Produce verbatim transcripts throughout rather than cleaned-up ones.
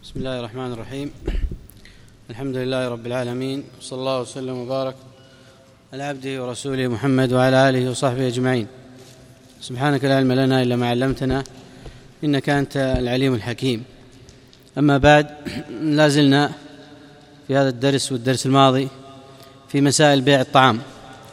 بسم الله الرحمن الرحيم. الحمد لله رب العالمين، وصلى الله وسلم وبارك على عبده ورسوله محمد وعلى آله وصحبه أجمعين. سبحانك لا علم لنا إلا ما علمتنا إنك أنت العليم الحكيم. أما بعد، لا زلنا في هذا الدرس والدرس الماضي في مسائل بيع الطعام،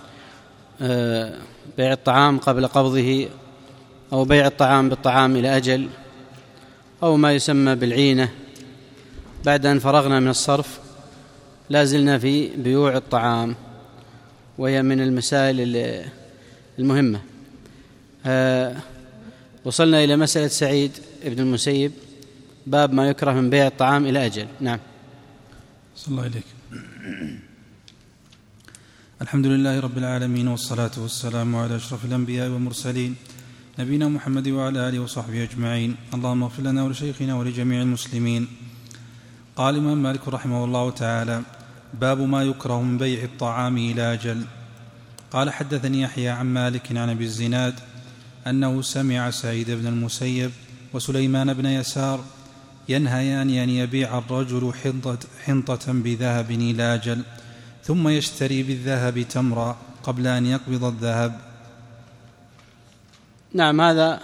بيع الطعام قبل قبضه، أو بيع الطعام بالطعام إلى أجل، أو ما يسمى بالعينة. بعد أن فرغنا من الصرف لا زلنا في بيوع الطعام، وهي من المسائل المهمة. وصلنا إلى مسألة سعيد ابن المسيب، باب ما يكره من بيع الطعام إلى أجل. نعم. صلى الله عليك. الحمد لله رب العالمين، والصلاة والسلام على أشرف الأنبياء والمرسلين نبينا محمد وعلى آله وصحبه أجمعين. اللهم اغفر لنا ولشيخنا ولجميع المسلمين. قال الإمام مالك رحمه الله تعالى: باب ما يكره من بيع الطعام إلى أجل. قال: حدثني يحيى عن مالك عن أبي الزناد أنه سمع سعيد بن المسيب وسليمان بن يسار ينهيان أن يبيع الرجل حنطة, حنطة بذهب إلى أجل، ثم يشتري بالذهب تمرا قبل أن يقبض الذهب. نعم، هذا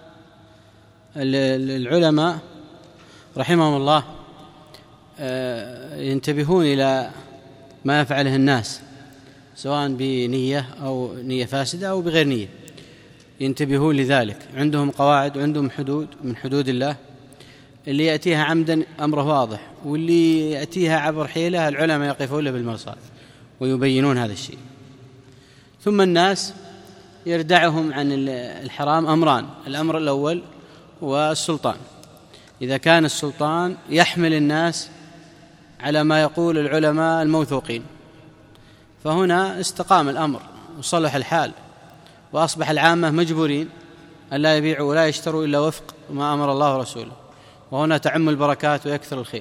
العلماء رحمهم الله ينتبهون إلى ما يفعله الناس، سواء بنية أو نية فاسدة أو بغير نية، ينتبهون لذلك. عندهم قواعد وعندهم حدود من حدود الله. اللي يأتيها عمدا أمره واضح، واللي يأتيها عبر حيلة العلماء يقفون له بالمرصاد ويبينون هذا الشيء. ثم الناس يردعهم عن الحرام أمران: الأمر الأول والسلطان. إذا كان السلطان يحمل الناس على ما يقول العلماء الموثوقين، فهنا استقام الأمر وصلح الحال، وأصبح العامة مجبورين أن لا يبيعوا ولا يشتروا إلا وفق ما أمر الله ورسوله، وهنا تعم البركات ويكثر الخير.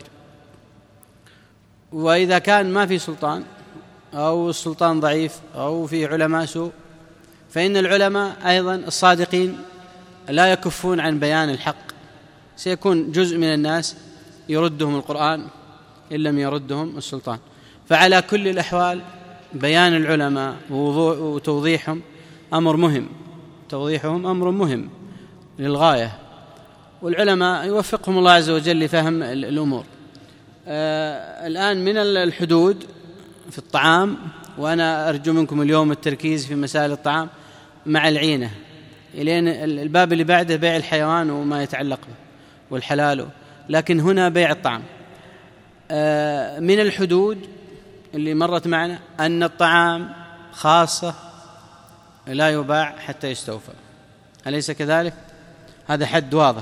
وإذا كان ما في سلطان، أو السلطان ضعيف، أو في علماء سوء، فإن العلماء أيضا الصادقين لا يكفون عن بيان الحق. سيكون جزء من الناس يردهم القرآن إن لم يردهم السلطان. فعلى كل الأحوال بيان العلماء وتوضيحهم أمر مهم، توضيحهم أمر مهم للغاية، والعلماء يوفقهم الله عز وجل لفهم الأمور. آه الآن من الحدود في الطعام، وأنا أرجو منكم اليوم التركيز في مسائل الطعام مع العينة، لأن الباب اللي بعده بيع الحيوان وما يتعلق به والحلال، لكن هنا بيع الطعام. آه من الحدود اللي مرت معنا أن الطعام خاصة لا يباع حتى يستوفى، أليس كذلك؟ هذا حد واضح.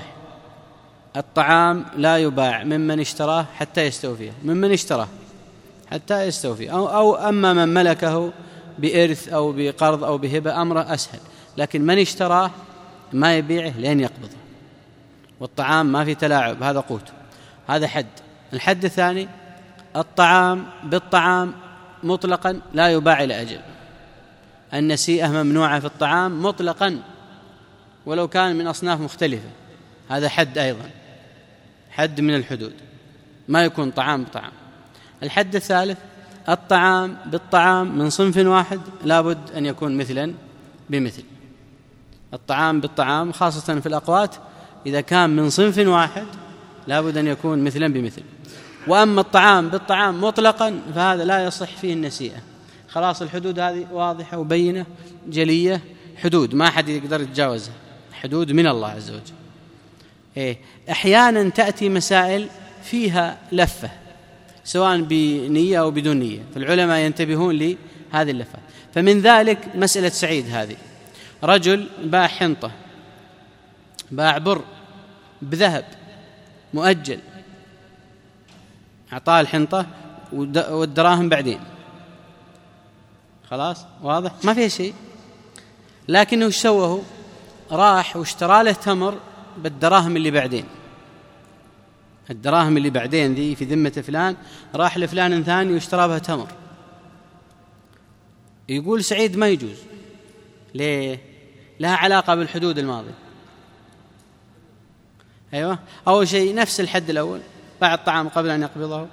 الطعام لا يباع ممن اشتراه حتى يستوفيه، ممن اشتراه حتى يستوفي، أو, أو أما من ملكه بإرث أو بقرض أو بهبة أمره أسهل، لكن من اشتراه ما يبيعه لين يقبضه. والطعام ما في تلاعب، هذا قوت، هذا حد. الحد الثاني: الطعام بالطعام مطلقا لا يباع إلى أجل. النسيئة ممنوعة في الطعام مطلقا ولو كان من أصناف مختلفة، هذا حد أيضا، حد من الحدود، ما يكون طعام بطعام. الحد الثالث: الطعام بالطعام من صنف واحد لابد أن يكون مثلا بمثل. الطعام بالطعام خاصة في الأقوات إذا كان من صنف واحد لابد أن يكون مثلا بمثل. وأما الطعام بالطعام مطلقا فهذا لا يصح فيه النسيئة. خلاص، الحدود هذه واضحة وبينة جلية، حدود ما حد يقدر يتجاوزها، حدود من الله عز وجل. إيه؟ أحيانا تأتي مسائل فيها لفة سواء بنية أو بدون نية، فالعلماء ينتبهون لهذه اللفة. فمن ذلك مسألة سعيد هذه: رجل باع حنطة، باع بر بذهب مؤجل، أعطاه الحنطة والدراهم بعدين، خلاص واضح ما فيه شيء. لكنه ايش سواه؟ راح واشترى له تمر بالدراهم اللي بعدين، الدراهم اللي بعدين ذي في ذمة فلان، راح لفلان ثاني واشترى بها تمر. يقول سعيد ما يجوز. ليه؟ لها علاقة بالحدود الماضية. أيوة، أول شيء نفس الحد الأول، باع الطعام قبل أن يقبضه،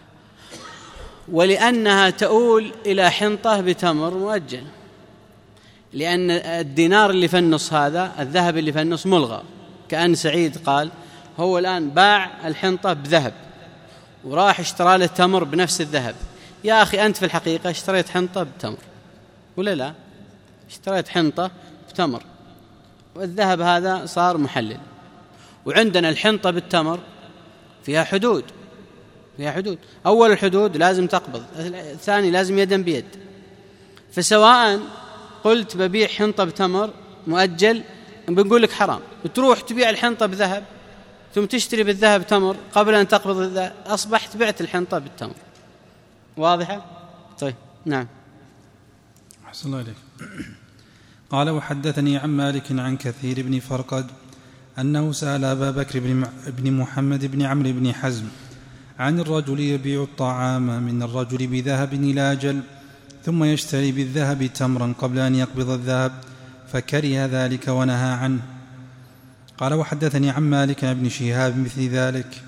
ولأنها تؤول إلى حنطة بتمر مؤجل، لأن الدينار اللي في النص هذا، الذهب اللي في النص ملغى. كأن سعيد قال هو الآن باع الحنطة بذهب وراح اشترى له تمر بنفس الذهب. يا أخي أنت في الحقيقة اشتريت حنطة بتمر ولا لا؟ اشتريت حنطة بتمر والذهب هذا صار محلل. وعندنا الحنطة بالتمر فيها حدود، فيها حدود. أول الحدود لازم تقبض، الثاني لازم يدا بيد. فسواء قلت ببيع حنطة بتمر مؤجل بنقول لك حرام، وتروح تبيع الحنطة بذهب ثم تشتري بالذهب تمر قبل أن تقبض الذهب، أصبحت بعت الحنطة بالتمر. واضحة؟ طيب نعم. أحسن الله عليك. قال وحدثني عن مالك عن كثير بن فرقد أنه سأل أبا بكر بن محمد بن عمرو بن حزم عن الرجل يبيع الطعام من الرجل بذهب إلى أجل ثم يشتري بالذهب تمرا قبل أن يقبض الذهب، فكره ذلك ونهى عنه. قال وحدثني عن مالك بن شهاب مثل ذلك.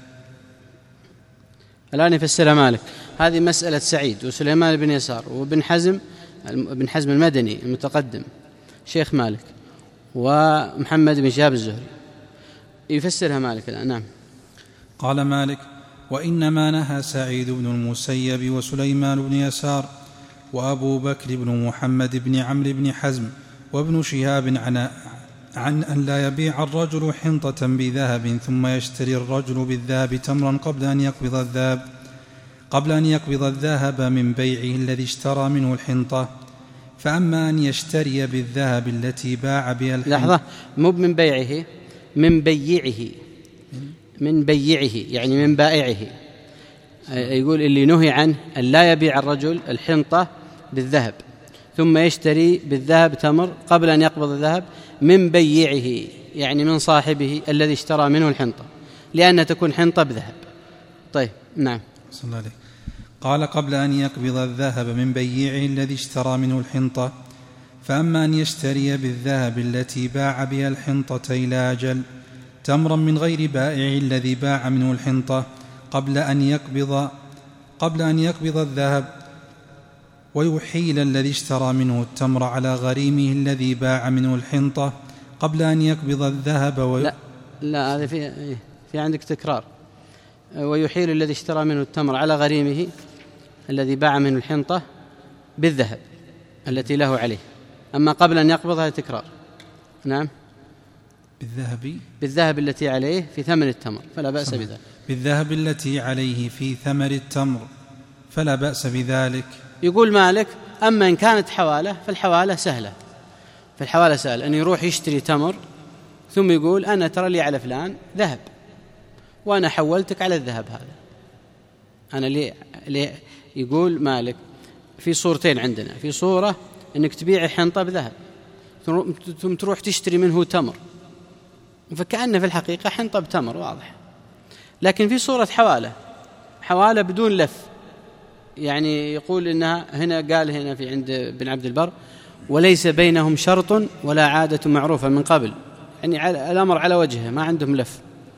الآن يفسر مالك هذه مسألة سعيد وسليمان بن يسار وابن حزم، ابن حزم المدني المتقدم شيخ مالك، ومحمد بن شهاب الزهري. يفسرها مالك الآن. نعم. قال مالك وإنما نهى سعيد بن المسيب وسليمان بن يسار وأبو بكر بن محمد بن عمرو بن حزم وابن شهاب عن عن أن لا يبيع الرجل حنطة بذهب ثم يشتري الرجل بالذهب تمرا قبل أن يقبض الذهب قبل أن يقبض الذهب من بيعه الذي اشترى منه الحنطة. فأما أن يشتري بالذهب التي باع بها الحنطة. لحظة، مو من بيعه، من بيعه، من بيعه يعني من بائعه. يقول اللي نهي عنه أن لا يبيع الرجل الحنطة بالذهب ثم يشتري بالذهب تمر قبل أن يقبض الذهب من بيعه، يعني من صاحبه الذي اشترى منه الحنطة، لأن تكون حنطة بذهب. طيب نعم. صلى الله عليه. قال قبل أن يقبض الذهب من بيعه الذي اشترى منه الحنطة. فأما أن يشتري بالذهب التي باع بها الحنطة إلى أجل تمرا من غير بائع الذي باع منه الحنطة قبل أن يقبض قبل أن يقبض الذهب ويحيل الذي اشترى منه التمر على غريمه الذي باع منه الحنطة قبل أن يقبض الذهب وي... لا لا هذا في في عندك تكرار. ويحيل الذي اشترى منه التمر على غريمه الذي باع منه الحنطة بالذهب التي له عليه. أما قبل أن يقبضها تكرار. نعم. بالذهب بالذهب التي عليه في ثمن التمر فلا بأس بذلك. بالذهب التي عليه في ثمن التمر فلا بأس بذلك. يقول مالك أما إن كانت حوالة فالحوالة سهلة، فالحوالة سهل أن يروح يشتري تمر ثم يقول أنا ترى لي على فلان ذهب وأنا حولتك على الذهب هذا. أنا ليه, ليه يقول مالك في صورتين عندنا، في صورة أنك تبيع حنطة بذهب ثم تروح تشتري منه تمر فكأنه في الحقيقة حنطة بتمر واضح. لكن في صورة حوالة، حوالة بدون لف، يعني يقول إنها هنا قال هنا في عند ابن عبد البر وليس بينهم شرط ولا عادة معروفة من قبل، يعني الأمر على وجهه ما عندهم لف.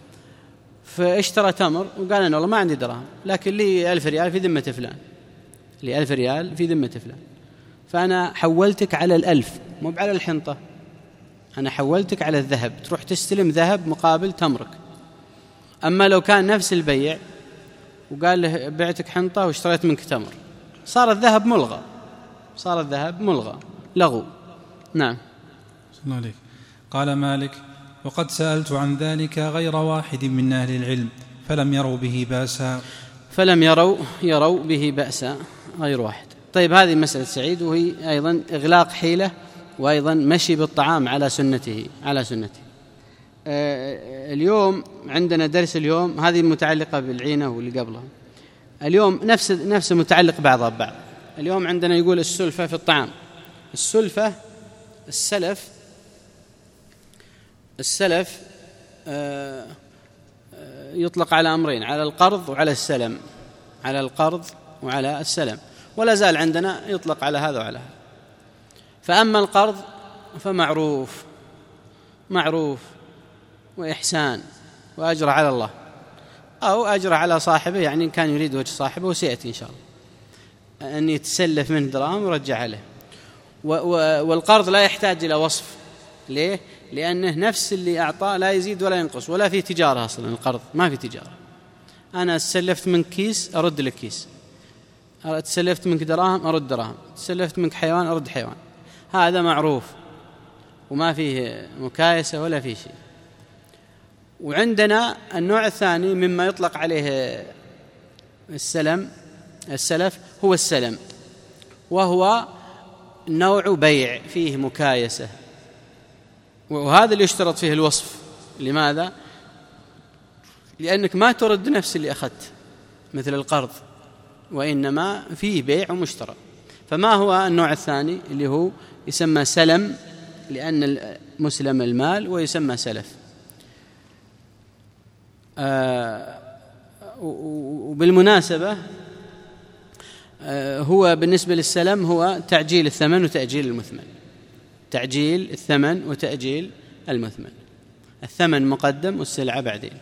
فاشترى تمر وقال أنا والله ما عندي دراهم لكن لي ألف ريال في ذمة فلان، لي ألف ريال في ذمة فلان، فأنا حولتك على الألف مو على الحنطة، أنا حولتك على الذهب، تروح تستلم ذهب مقابل تمرك. أما لو كان نفس البيع وقال له بعتك حنطة واشتريت منك تمر صار الذهب ملغى، صار الذهب ملغى لغو. نعم. صلى الله عليك. قال مالك وقد سألت عن ذلك غير واحد من أهل العلم فلم يروا به بأسا. فلم يروا يروا به بأسا غير واحد. طيب هذه مسألة سعيد، وهي أيضا إغلاق حيلة وأيضا مشي بالطعام على سنته على سنته. آه اليوم عندنا درس اليوم هذه متعلقة بالعينة واللي قبلها. اليوم نفس نفس متعلق بعضها ببعض. اليوم عندنا يقول السلفة في الطعام. السلفة السلف السلف آه يطلق على أمرين، على القرض وعلى السلم، على القرض وعلى السلم، ولا زال عندنا يطلق على هذا وعلى هذا. فأما القرض فمعروف معروف وإحسان وأجر على الله. أو أجره على صاحبه، يعني كان يريد وجه صاحبه وسيأتي إن شاء الله أن يتسلف منه دراهم ويرجع له. والقرض لا يحتاج إلى وصف. ليه؟ لأنه نفس اللي أعطاه لا يزيد ولا ينقص، ولا في تجارة أصلا. القرض ما في تجارة. أنا تسلفت منك كيس أرد لك كيس، تسلفت منك دراهم أرد دراهم، تسلفت منك حيوان أرد حيوان. هذا معروف وما فيه مكايسة ولا فيه شيء. وعندنا النوع الثاني مما يطلق عليه السلم السلف هو السلم، وهو نوع بيع فيه مكايسة، وهذا اللي يشترط فيه الوصف. لماذا؟ لأنك ما ترد نفس اللي أخذت مثل القرض، وإنما فيه بيع ومشترى. فما هو النوع الثاني اللي هو يسمى سلم، لأن مسلم المال ويسمى سلف. آه وبالمناسبة آه هو بالنسبة للسلم هو تعجيل الثمن وتأجيل المثمن. تعجيل الثمن وتأجيل المثمن، الثمن مقدم والسلعة بعدين.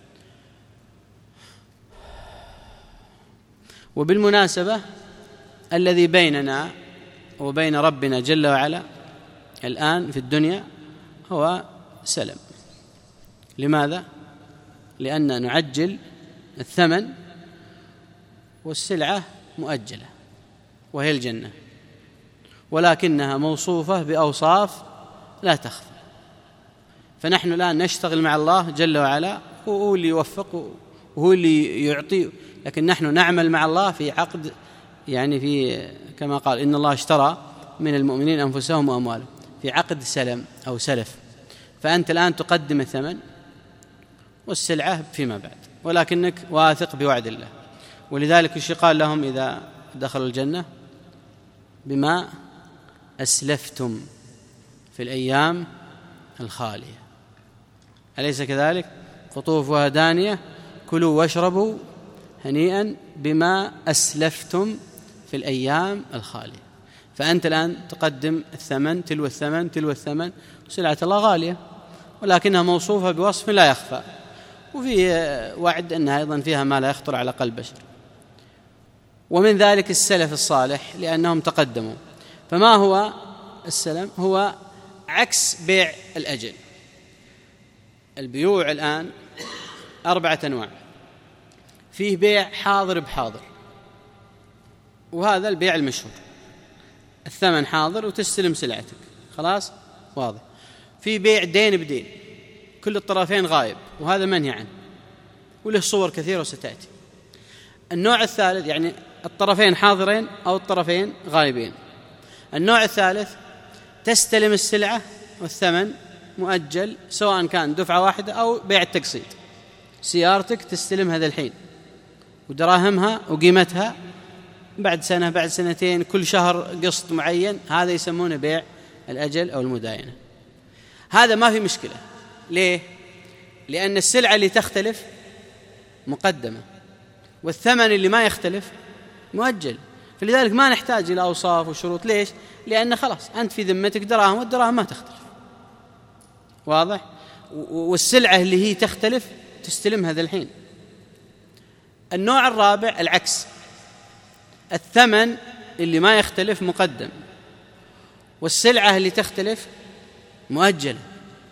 وبالمناسبة الذي بيننا وبين ربنا جل وعلا الآن في الدنيا هو سلم. لماذا؟ لأن نعجل الثمن والسلعة مؤجلة وهي الجنة، ولكنها موصوفة بأوصاف لا تخفى. فنحن الآن نشتغل مع الله جل وعلا، وهو اللي يوفق وهو اللي يعطي، لكن نحن نعمل مع الله في عقد، يعني في كما قال إن الله اشترى من المؤمنين أنفسهم وأموالهم، في عقد سلم أو سلف. فأنت الآن تقدم الثمن والسلعة فيما بعد، ولكنك واثق بوعد الله. ولذلك الشيء قال لهم إذا دخلوا الجنة بما أسلفتم في الأيام الخالية، أليس كذلك؟ قطوفها دانية كلوا واشربوا هنيئا بما أسلفتم في الأيام الخالية. فأنت الآن تقدم الثمن تلو الثمن تلو الثمن، سلعة الله غالية ولكنها موصوفة بوصف لا يخفى، وفي وعد أنها أيضا فيها ما لا يخطر على قلب بشر. ومن ذلك السلف الصالح لأنهم تقدموا. فما هو السلم؟ هو عكس بيع الأجل. البيوع الآن أربعة أنواع، فيه بيع حاضر بحاضر، وهذا البيع المشهور، الثمن حاضر وتستلم سلعتك، خلاص واضح. في بيع دين بدين، كل الطرفين غايب، وهذا منهي عنه وله صور كثيرة وستأتي. النوع الثالث يعني الطرفين حاضرين أو الطرفين غايبين. النوع الثالث تستلم السلعة والثمن مؤجل، سواء كان دفعة واحدة أو بيع التقسيط. سيارتك تستلم هذا الحين ودراهمها وقيمتها بعد سنة بعد سنتين، كل شهر قسط معين، هذا يسمونه بيع الأجل أو المداينة. هذا ما في مشكلة. ليه؟ لأن السلعة اللي تختلف مقدمة، والثمن اللي ما يختلف مؤجل، فلذلك ما نحتاج إلى أوصاف وشروط. ليش؟ لأن خلاص أنت في ذمتك دراهم، والدراهم ما تختلف، واضح؟ والسلعة اللي هي تختلف تستلم هذا الحين. النوع الرابع العكس، الثمن اللي ما يختلف مقدم، والسلعة اللي تختلف مؤجلة.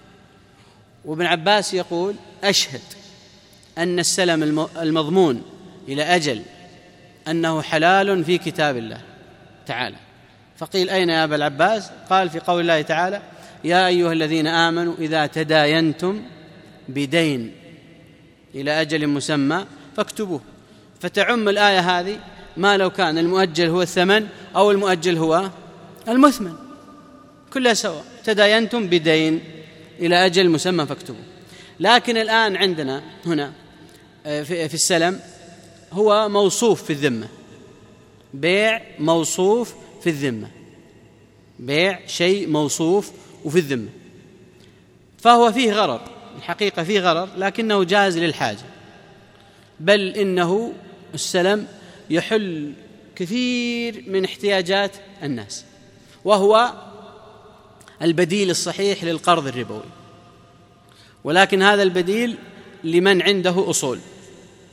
وابن عباس يقول أشهد أن السلم المضمون إلى أجل أنه حلال في كتاب الله تعالى. فقيل أين يا أبا العباس؟ قال في قول الله تعالى يا أيها الذين آمنوا إذا تداينتم بدين إلى أجل مسمى فاكتبوه. فتعم الآية هذه ما لو كان المؤجل هو الثمن أو المؤجل هو المثمن، كلها سواء، تداينتم بدين إلى أجل مسمى فاكتبوه. لكن الآن عندنا هنا في السلم هو موصوف في الذمة، بيع موصوف في الذمة، بيع شيء موصوف وفي الذمة، فهو فيه غرر، الحقيقة فيه غرر، لكنه جاز للحاجة، بل إنه السلم يحل كثير من احتياجات الناس، وهو البديل الصحيح للقرض الربوي. ولكن هذا البديل لمن عنده أصول،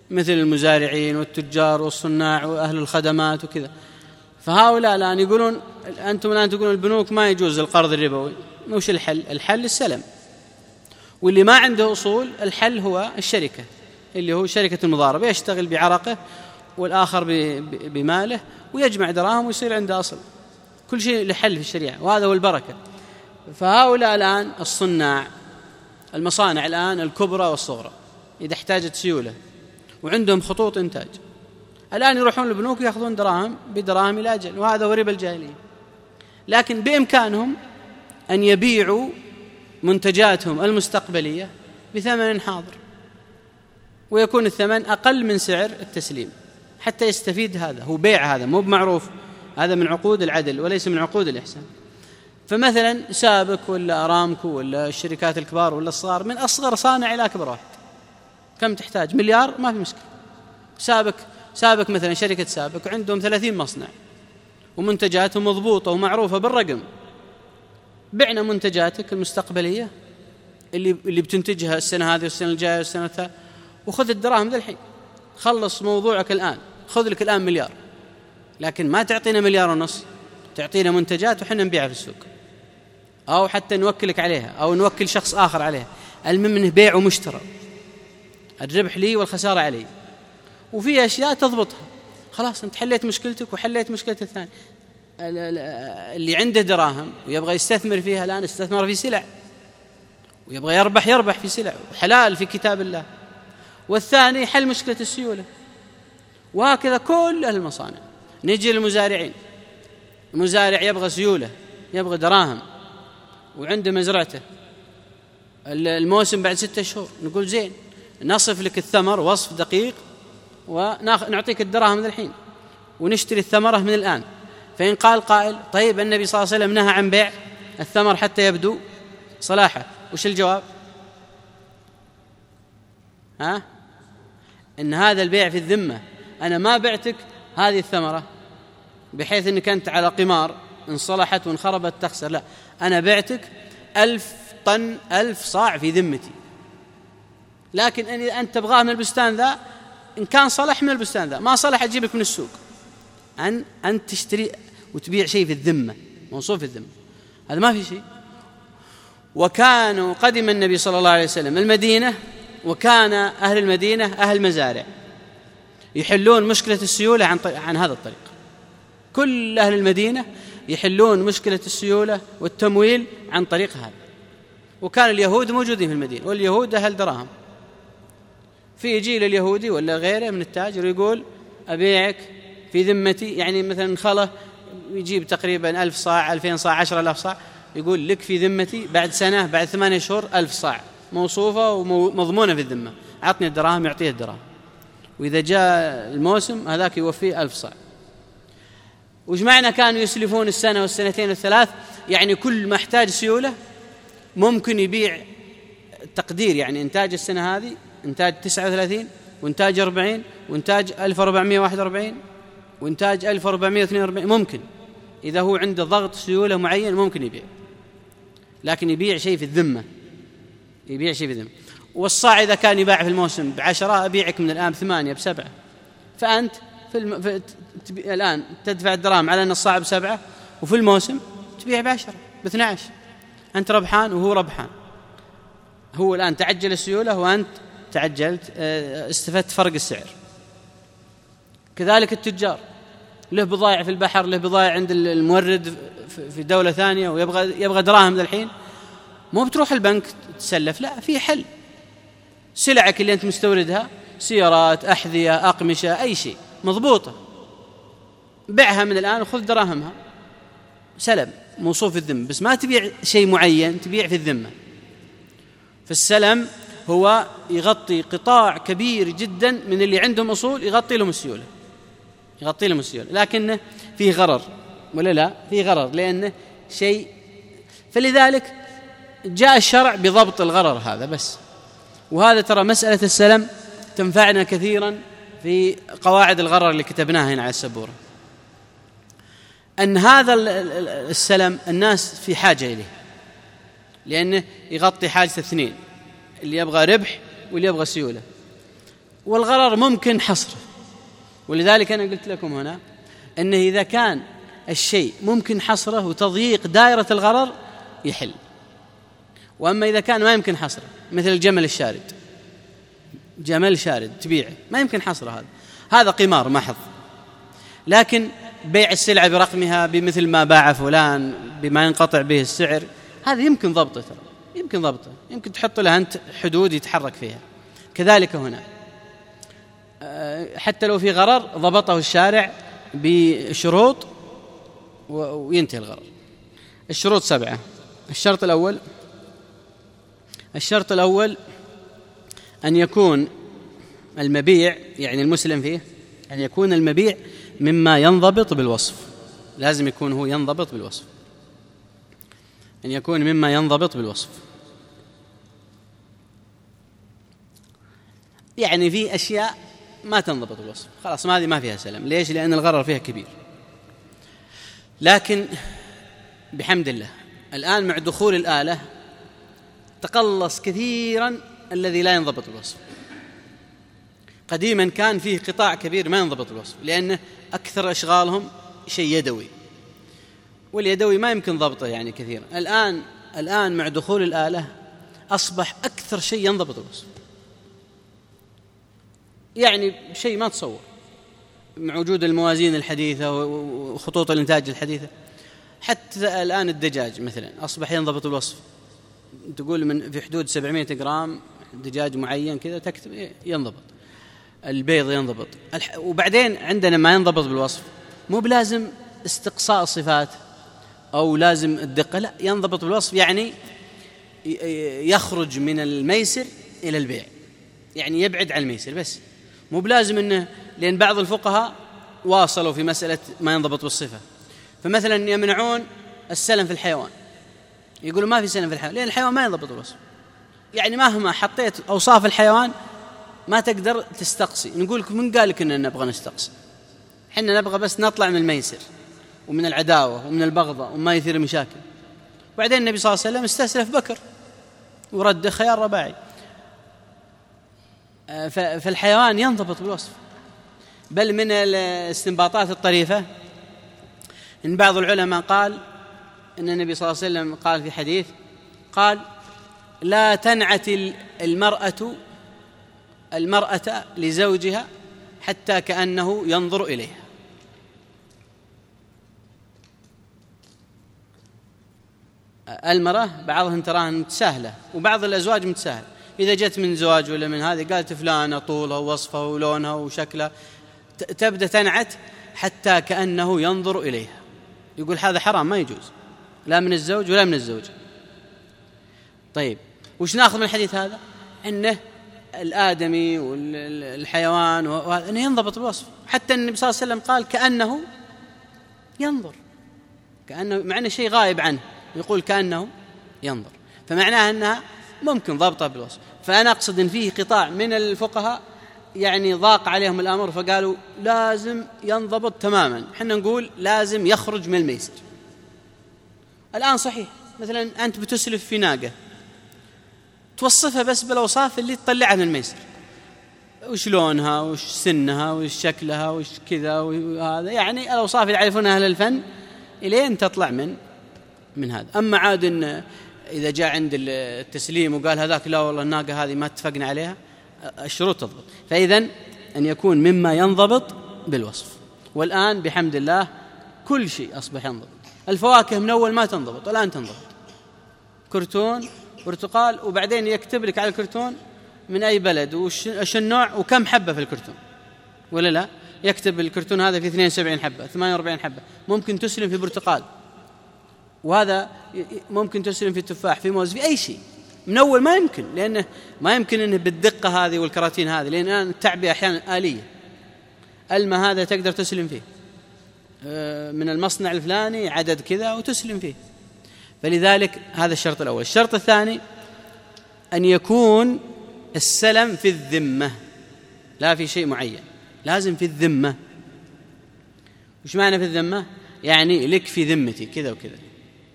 مثل المزارعين والتجار والصناع وأهل الخدمات وكذا. فهؤلاء الآن يقولون أنتم الآن تقولون البنوك ما يجوز القرض الربوي. وش الحل؟ الحل السلم. واللي ما عنده أصول الحل هو الشركة، اللي هو شركة المضاربة، يشتغل بعرقه والآخر بماله ويجمع دراهم ويصير عنده أصل. كل شيء لحل في الشريعة، وهذا هو البركة. فهؤلاء الآن الصناع، المصانع الآن الكبرى والصغرى، إذا احتاجت سيولة وعندهم خطوط إنتاج، الآن يروحون للبنوك ويأخذون دراهم بدراهم إلى أجل، وهذا هو ربا الجاهلية. لكن بإمكانهم أن يبيعوا منتجاتهم المستقبلية بثمن حاضر، ويكون الثمن أقل من سعر التسليم حتى يستفيد. هذا هو بيع، هذا مو بمعروف، هذا من عقود العدل وليس من عقود الإحسان. فمثلا سابك ولا أرامكو ولا الشركات الكبار ولا الصغار، من أصغر صانع إلى أكبر واحد، كم تحتاج؟ مليار، ما في مشكلة. سابك سابك مثلا شركة سابك عندهم ثلاثين مصنع ومنتجاتهم مضبوطة ومعروفة بالرقم، بعنا منتجاتك المستقبلية اللي اللي بتنتجها السنة هذه والسنة الجاية والسنة الثالثة، وخذ الدراهم ذا الحين، خلص موضوعك الآن، خذ لك الآن مليار. لكن ما تعطينا مليار ونص، تعطينا منتجات وحنا نبيعها في السوق، أو حتى نوكلك عليها أو نوكل شخص آخر عليها. المهم إنه بيع ومشترى، الربح لي والخسارة علي، وفي أشياء تضبطها. خلاص أنت حليت مشكلتك وحليت مشكلة الثاني. اللي عنده دراهم ويبغى يستثمر فيها الآن استثمر في سلع، ويبغى يربح يربح في سلع وحلال في كتاب الله. والثاني حل مشكلة السيولة. وهكذا كل أهل المصانع. نجي للمزارعين، المزارع يبغى سيولة، يبغى دراهم، وعنده مزرعته الموسم بعد ستة شهور، نقول زين نصف لك الثمر وصف دقيق ونعطيك الدراهم ذا الحين ونشتري الثمرة من الآن. فإن قال قائل طيب النبي صلى الله عليه وسلم نهى عن بيع الثمر حتى يبدو صلاحه، وش الجواب؟ ها؟ إن هذا البيع في الذمة، أنا ما بعتك هذه الثمرة بحيث أنك أنت على قمار إن صلحت وانخربت تخسر، لا، أنا بعتك ألف طن ألف صاع في ذمتي، لكن أنت تبغاه من البستان ذا، إن كان صلح من البستان ذا، ما صلح أجيبك من السوق. أن أنت تشتري وتبيع شيء في الذمة، موصوف في الذمة، هذا ما في شيء. وكانوا قدم النبي صلى الله عليه وسلم المدينة، وكان أهل المدينة أهل مزارع يحلون مشكلة السيولة عن, عن هذا الطريق. كل أهل المدينة يحلون مشكلة السيولة والتمويل عن طريق هذا. وكان اليهود موجودين في المدينة، واليهود أهل دراهم، في جيل اليهودي ولا غيره من التاجر يقول أبيعك في ذمتي، يعني مثلا خله يجيب تقريبا ألف صاع ألفين صاع عشرة آلاف صاع، يقول لك في ذمتي بعد سنة بعد ثمانية شهور ألف صاع موصوفة ومضمونة في الذمة، عطني الدراهم، يعطيه الدراهم، وإذا جاء الموسم هذاك يوفيه ألف صاع. وش معنى كانوا يسلفون السنة والسنتين والثلاث؟ يعني كل ما احتاج سيولة ممكن يبيع تقدير، يعني إنتاج السنة هذه إنتاج تسعة وثلاثين وإنتاج أربعين وإنتاج ألف وأربعمائة وواحد وأربعين وإنتاج ألف وأربعمائة واثنين وأربعين، ممكن إذا هو عنده ضغط سيولة معين ممكن يبيع، لكن يبيع شيء في الذمة، يبيع شيء في الذمة. والصاع إذا كان يباع في الموسم بعشرة أبيعك من الآن بثمانية بسبعة، فأنت في, الم... في... تبي... الآن تدفع الدراهم على أن الصاع بسبعة، وفي الموسم تبيع بعشرة باثنى عشر، أنت ربحان وهو ربحان. هو الآن تعجل السيولة وأنت تعجلت استفدت فرق السعر. كذلك التجار، له بضائع في البحر، له بضائع عند المورد في دولة ثانية ويبغى يبغى دراهم ذا الحين، مو بتروح البنك تسلف، لا، في حل. سلعك اللي أنت مستوردها سيارات، أحذية، أقمشة، أي شيء مضبوطة، بيعها من الآن وخذ دراهمها، سلم موصوف في الذمة، بس ما تبيع شيء معين، تبيع في الذمة. فالسلم هو يغطي قطاع كبير جدا من اللي عندهم أصول، يغطي لهم السيولة، يغطي لهم السيولة، لكنه فيه غرر ولا لا؟ فيه غرر لأنه شيء. فلذلك جاء الشرع بضبط الغرر هذا بس. وهذا ترى مسألة السلم تنفعنا كثيرا في قواعد الغرر اللي كتبناها هنا على السبورة، أن هذا السلم الناس في حاجة إليه، لأنه يغطي حاجة اثنين، اللي يبغى ربح واللي يبغى سيولة. والغرر ممكن حصره. ولذلك أنا قلت لكم هنا أنه إذا كان الشيء ممكن حصره وتضييق دائرة الغرر يحل. وأما إذا كان ما يمكن حصره، مثل الجمل الشارد، جمل شارد تبيعه ما يمكن حصره، هذا هذا قمار محض. لكن بيع السلعة برقمها بمثل ما باع فلان بما ينقطع به السعر، هذا يمكن ضبطه، ترى يمكن ضبطه، يمكن تحط له أنت حدود يتحرك فيها. كذلك هنا حتى لو في غرر ضبطه الشارع بشروط وينتهي الغرر. الشروط سبعة. الشرط الأول الشرط الأول أن يكون المبيع، يعني المسلم فيه، أن يكون المبيع مما ينضبط بالوصف. لازم يكون هو ينضبط بالوصف، أن يكون مما ينضبط بالوصف. يعني في أشياء ما تنضبط بالوصف، خلاص ما هذه ما فيها سلام. ليش؟ لأن الغرر فيها كبير. لكن بحمد الله الآن مع دخول الآلة تقلص كثيرا الذي لا ينضبط بالوصف. قديما كان فيه قطاع كبير ما ينضبط بالوصف، لأنه أكثر أشغالهم شيء يدوي، واليدوي ما يمكن ضبطه يعني كثيرا. الآن الآن مع دخول الآلة أصبح أكثر شيء ينضبط بالوصف، يعني شيء ما تصور، مع وجود الموازين الحديثة وخطوط الإنتاج الحديثة. حتى الآن الدجاج مثلا أصبح ينضبط بالوصف، تقول من في حدود سبعمائة جرام دجاج معين كذا تكتب ينضبط. البيض ينضبط. وبعدين عندنا ما ينضبط بالوصف مو بلازم استقصاء الصفات أو لازم الدقة، لا، ينضبط بالوصف يعني يخرج من الميسر إلى البيع، يعني يبعد عن الميسر بس، مو بلازم إنه، لأن بعض الفقهاء واصلوا في مسألة ما ينضبط بالصفة. فمثلا يمنعون السلم في الحيوان، يقولوا ما في سلم في الحيوان لأن الحيوان ما ينضبط بالوصف، يعني مهما حطيت أوصاف الحيوان ما تقدر تستقصي. نقول لك من قال لك إننا نبغى نستقصي؟ حنا نبغى بس نطلع من الميسر ومن العداوة ومن البغضة وما يثير مشاكل. وبعدين النبي صلى الله عليه وسلم استسلف بكر ورد خيار رباعي. فالحيوان ينضبط بالوصف. بل من الاستنباطات الطريفة إن بعض العلماء قال إن النبي صلى الله عليه وسلم قال في حديث، قال لا تنعت المرأة المرأة لزوجها حتى كأنه ينظر إليها. المرأة بعضهم تراها متساهلة وبعض الأزواج متساهل، إذا جت من زواج ولا من هذه قالت فلانة طولها ووصفها ولونها وشكلها، تبدأ تنعت حتى كأنه ينظر إليها. يقول هذا حرام، ما يجوز لا من الزوج ولا من الزوج. طيب وش ناخذ من الحديث هذا؟ أنه الآدمي والحيوان أنه ينضبط بالوصف. حتى النبي صلى الله عليه وسلم قال كأنه ينظر، كأنه مع أنه شيء غائب عنه يقول كأنه ينظر، فمعناها أنها ممكن ضبطها بالوصف. فأنا أقصد أن فيه قطاع من الفقهاء يعني ضاق عليهم الأمر فقالوا لازم ينضبط تماما. حنا نقول لازم يخرج من الميسر. الآن صحيح مثلا أنت بتسلف في ناقة، توصفها بس بالأوصاف اللي تطلعها من الميسر، وش لونها وش سنها وش شكلها وش كذا وهذا، يعني الأوصاف اللي يعرفونها أهل الفن إلين تطلع من من هذا. أما عاد إن إذا جاء عند التسليم وقال هذاك لا والله الناقة هذه ما اتفقنا عليها، الشروط تضبط. فإذن أن يكون مما ينضبط بالوصف. والآن بحمد الله كل شيء أصبح ينضبط. الفواكه من أول ما تنضبط والآن تنضبط، كرتون برتقال وبعدين يكتب لك على الكرتون من أي بلد وش النوع وكم حبة في الكرتون، ولا لا؟ يكتب الكرتون هذا في اثنين وسبعين حبة ثمانية وأربعين حبة. ممكن تسلم في برتقال، وهذا ممكن تسلم في تفاح في موز في أي شيء من أول. ما يمكن، لأنه ما يمكن أنه بالدقة هذه والكراتين هذه، لأن التعبئة أحيانا آلية. الماء هذا تقدر تسلم فيه من المصنع الفلاني عدد كذا وتسلم فيه. فلذلك هذا الشرط الأول. الشرط الثاني أن يكون السلم في الذمة، لا في شيء معين، لازم في الذمة. وش معنى في الذمة؟ يعني لك في ذمتي كذا وكذا،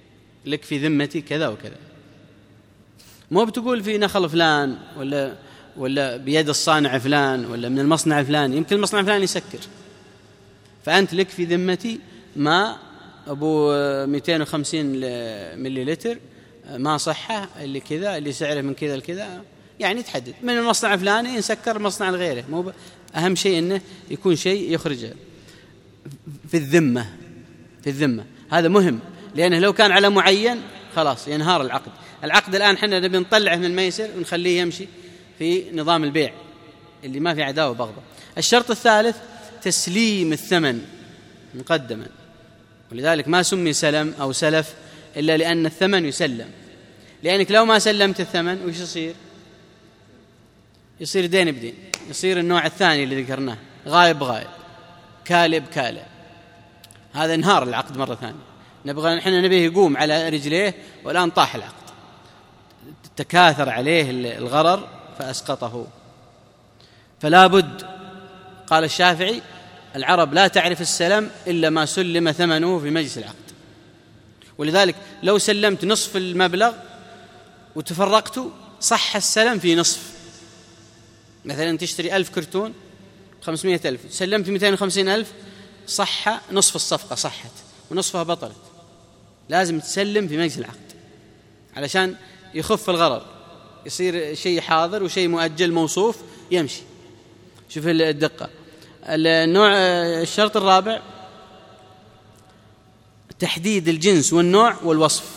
لك في ذمتي كذا وكذا. مو بتقول في نخل فلان ولا ولا بيد الصانع فلان ولا من المصنع الفلاني، يمكن المصنع الفلاني يسكر، فأنت لك في ذمتي ماء أبو مئتين وخمسين ملي لتر ما صحة اللي كذا اللي سعره من كذا لكذا، يعني تحدد من المصنع الفلاني نسكر المصنع الغيره، مو أهم شيء أنه يكون شيء يخرجه في الذمة في الذمة. هذا مهم، لأنه لو كان على معين خلاص ينهار العقد. العقد الآن حنا نبي نطلعه من الميسر ونخليه يمشي في نظام البيع اللي ما في عداوة بغضة. الشرط الثالث تسليم الثمن مقدما، ولذلك ما سمي سلم أو سلف إلا لأن الثمن يسلم، لأنك لو ما سلمت الثمن وش يصير؟ يصير دين بدين، يصير النوع الثاني اللي ذكرناه غايب غايب كالب كالب، هذا انهار العقد مرة ثانية. نبغى نحن نبيه يقوم على رجليه والآن طاح العقد، تكاثر عليه الغرر فأسقطه. فلا بد، قال الشافعي العرب لا تعرف السلم إلا ما سلم ثمنه في مجلس العقد، ولذلك لو سلمت نصف المبلغ وتفرقت صح السلم في نصف. مثلا تشتري ألف كرتون خمسمائة ألف، سلمت مئتين وخمسين ألف، صح نصف الصفقة صحت ونصفها بطلت. لازم تسلم في مجلس العقد علشان يخف الغرر، يصير شيء حاضر وشيء مؤجل موصوف يمشي. شوف الدقة. النوع الشرط الرابع تحديد الجنس والنوع والوصف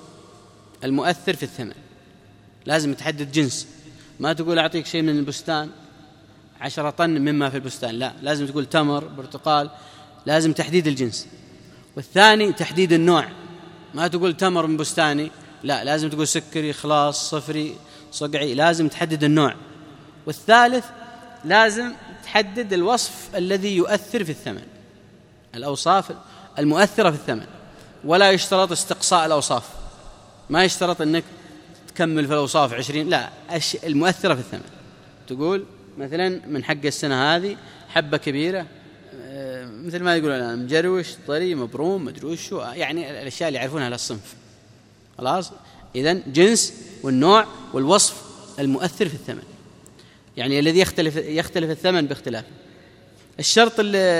المؤثر في الثمن. لازم تحدد جنس، ما تقول أعطيك شيء من البستان عشرة طن مما في البستان، لا، لازم تقول تمر برتقال، لازم تحديد الجنس. والثاني تحديد النوع، ما تقول تمر من بستاني، لا، لازم تقول سكري خلاص صفري صقعي، لازم تحدد النوع. والثالث لازم تحدد الوصف الذي يؤثر في الثمن، الأوصاف المؤثرة في الثمن. ولا يشترط استقصاء الأوصاف، ما يشترط أنك تكمل في الأوصاف عشرين، لا، المؤثرة في الثمن. تقول مثلا من حق السنة هذه حبة كبيرة، مثل ما يقولون الآن مجروش طري مبروم مدري وشو، يعني الأشياء اللي يعرفونها للصنف. خلاص، إذن جنس والنوع والوصف المؤثر في الثمن، يعني الذي يختلف يختلف الثمن باختلافه. الشرط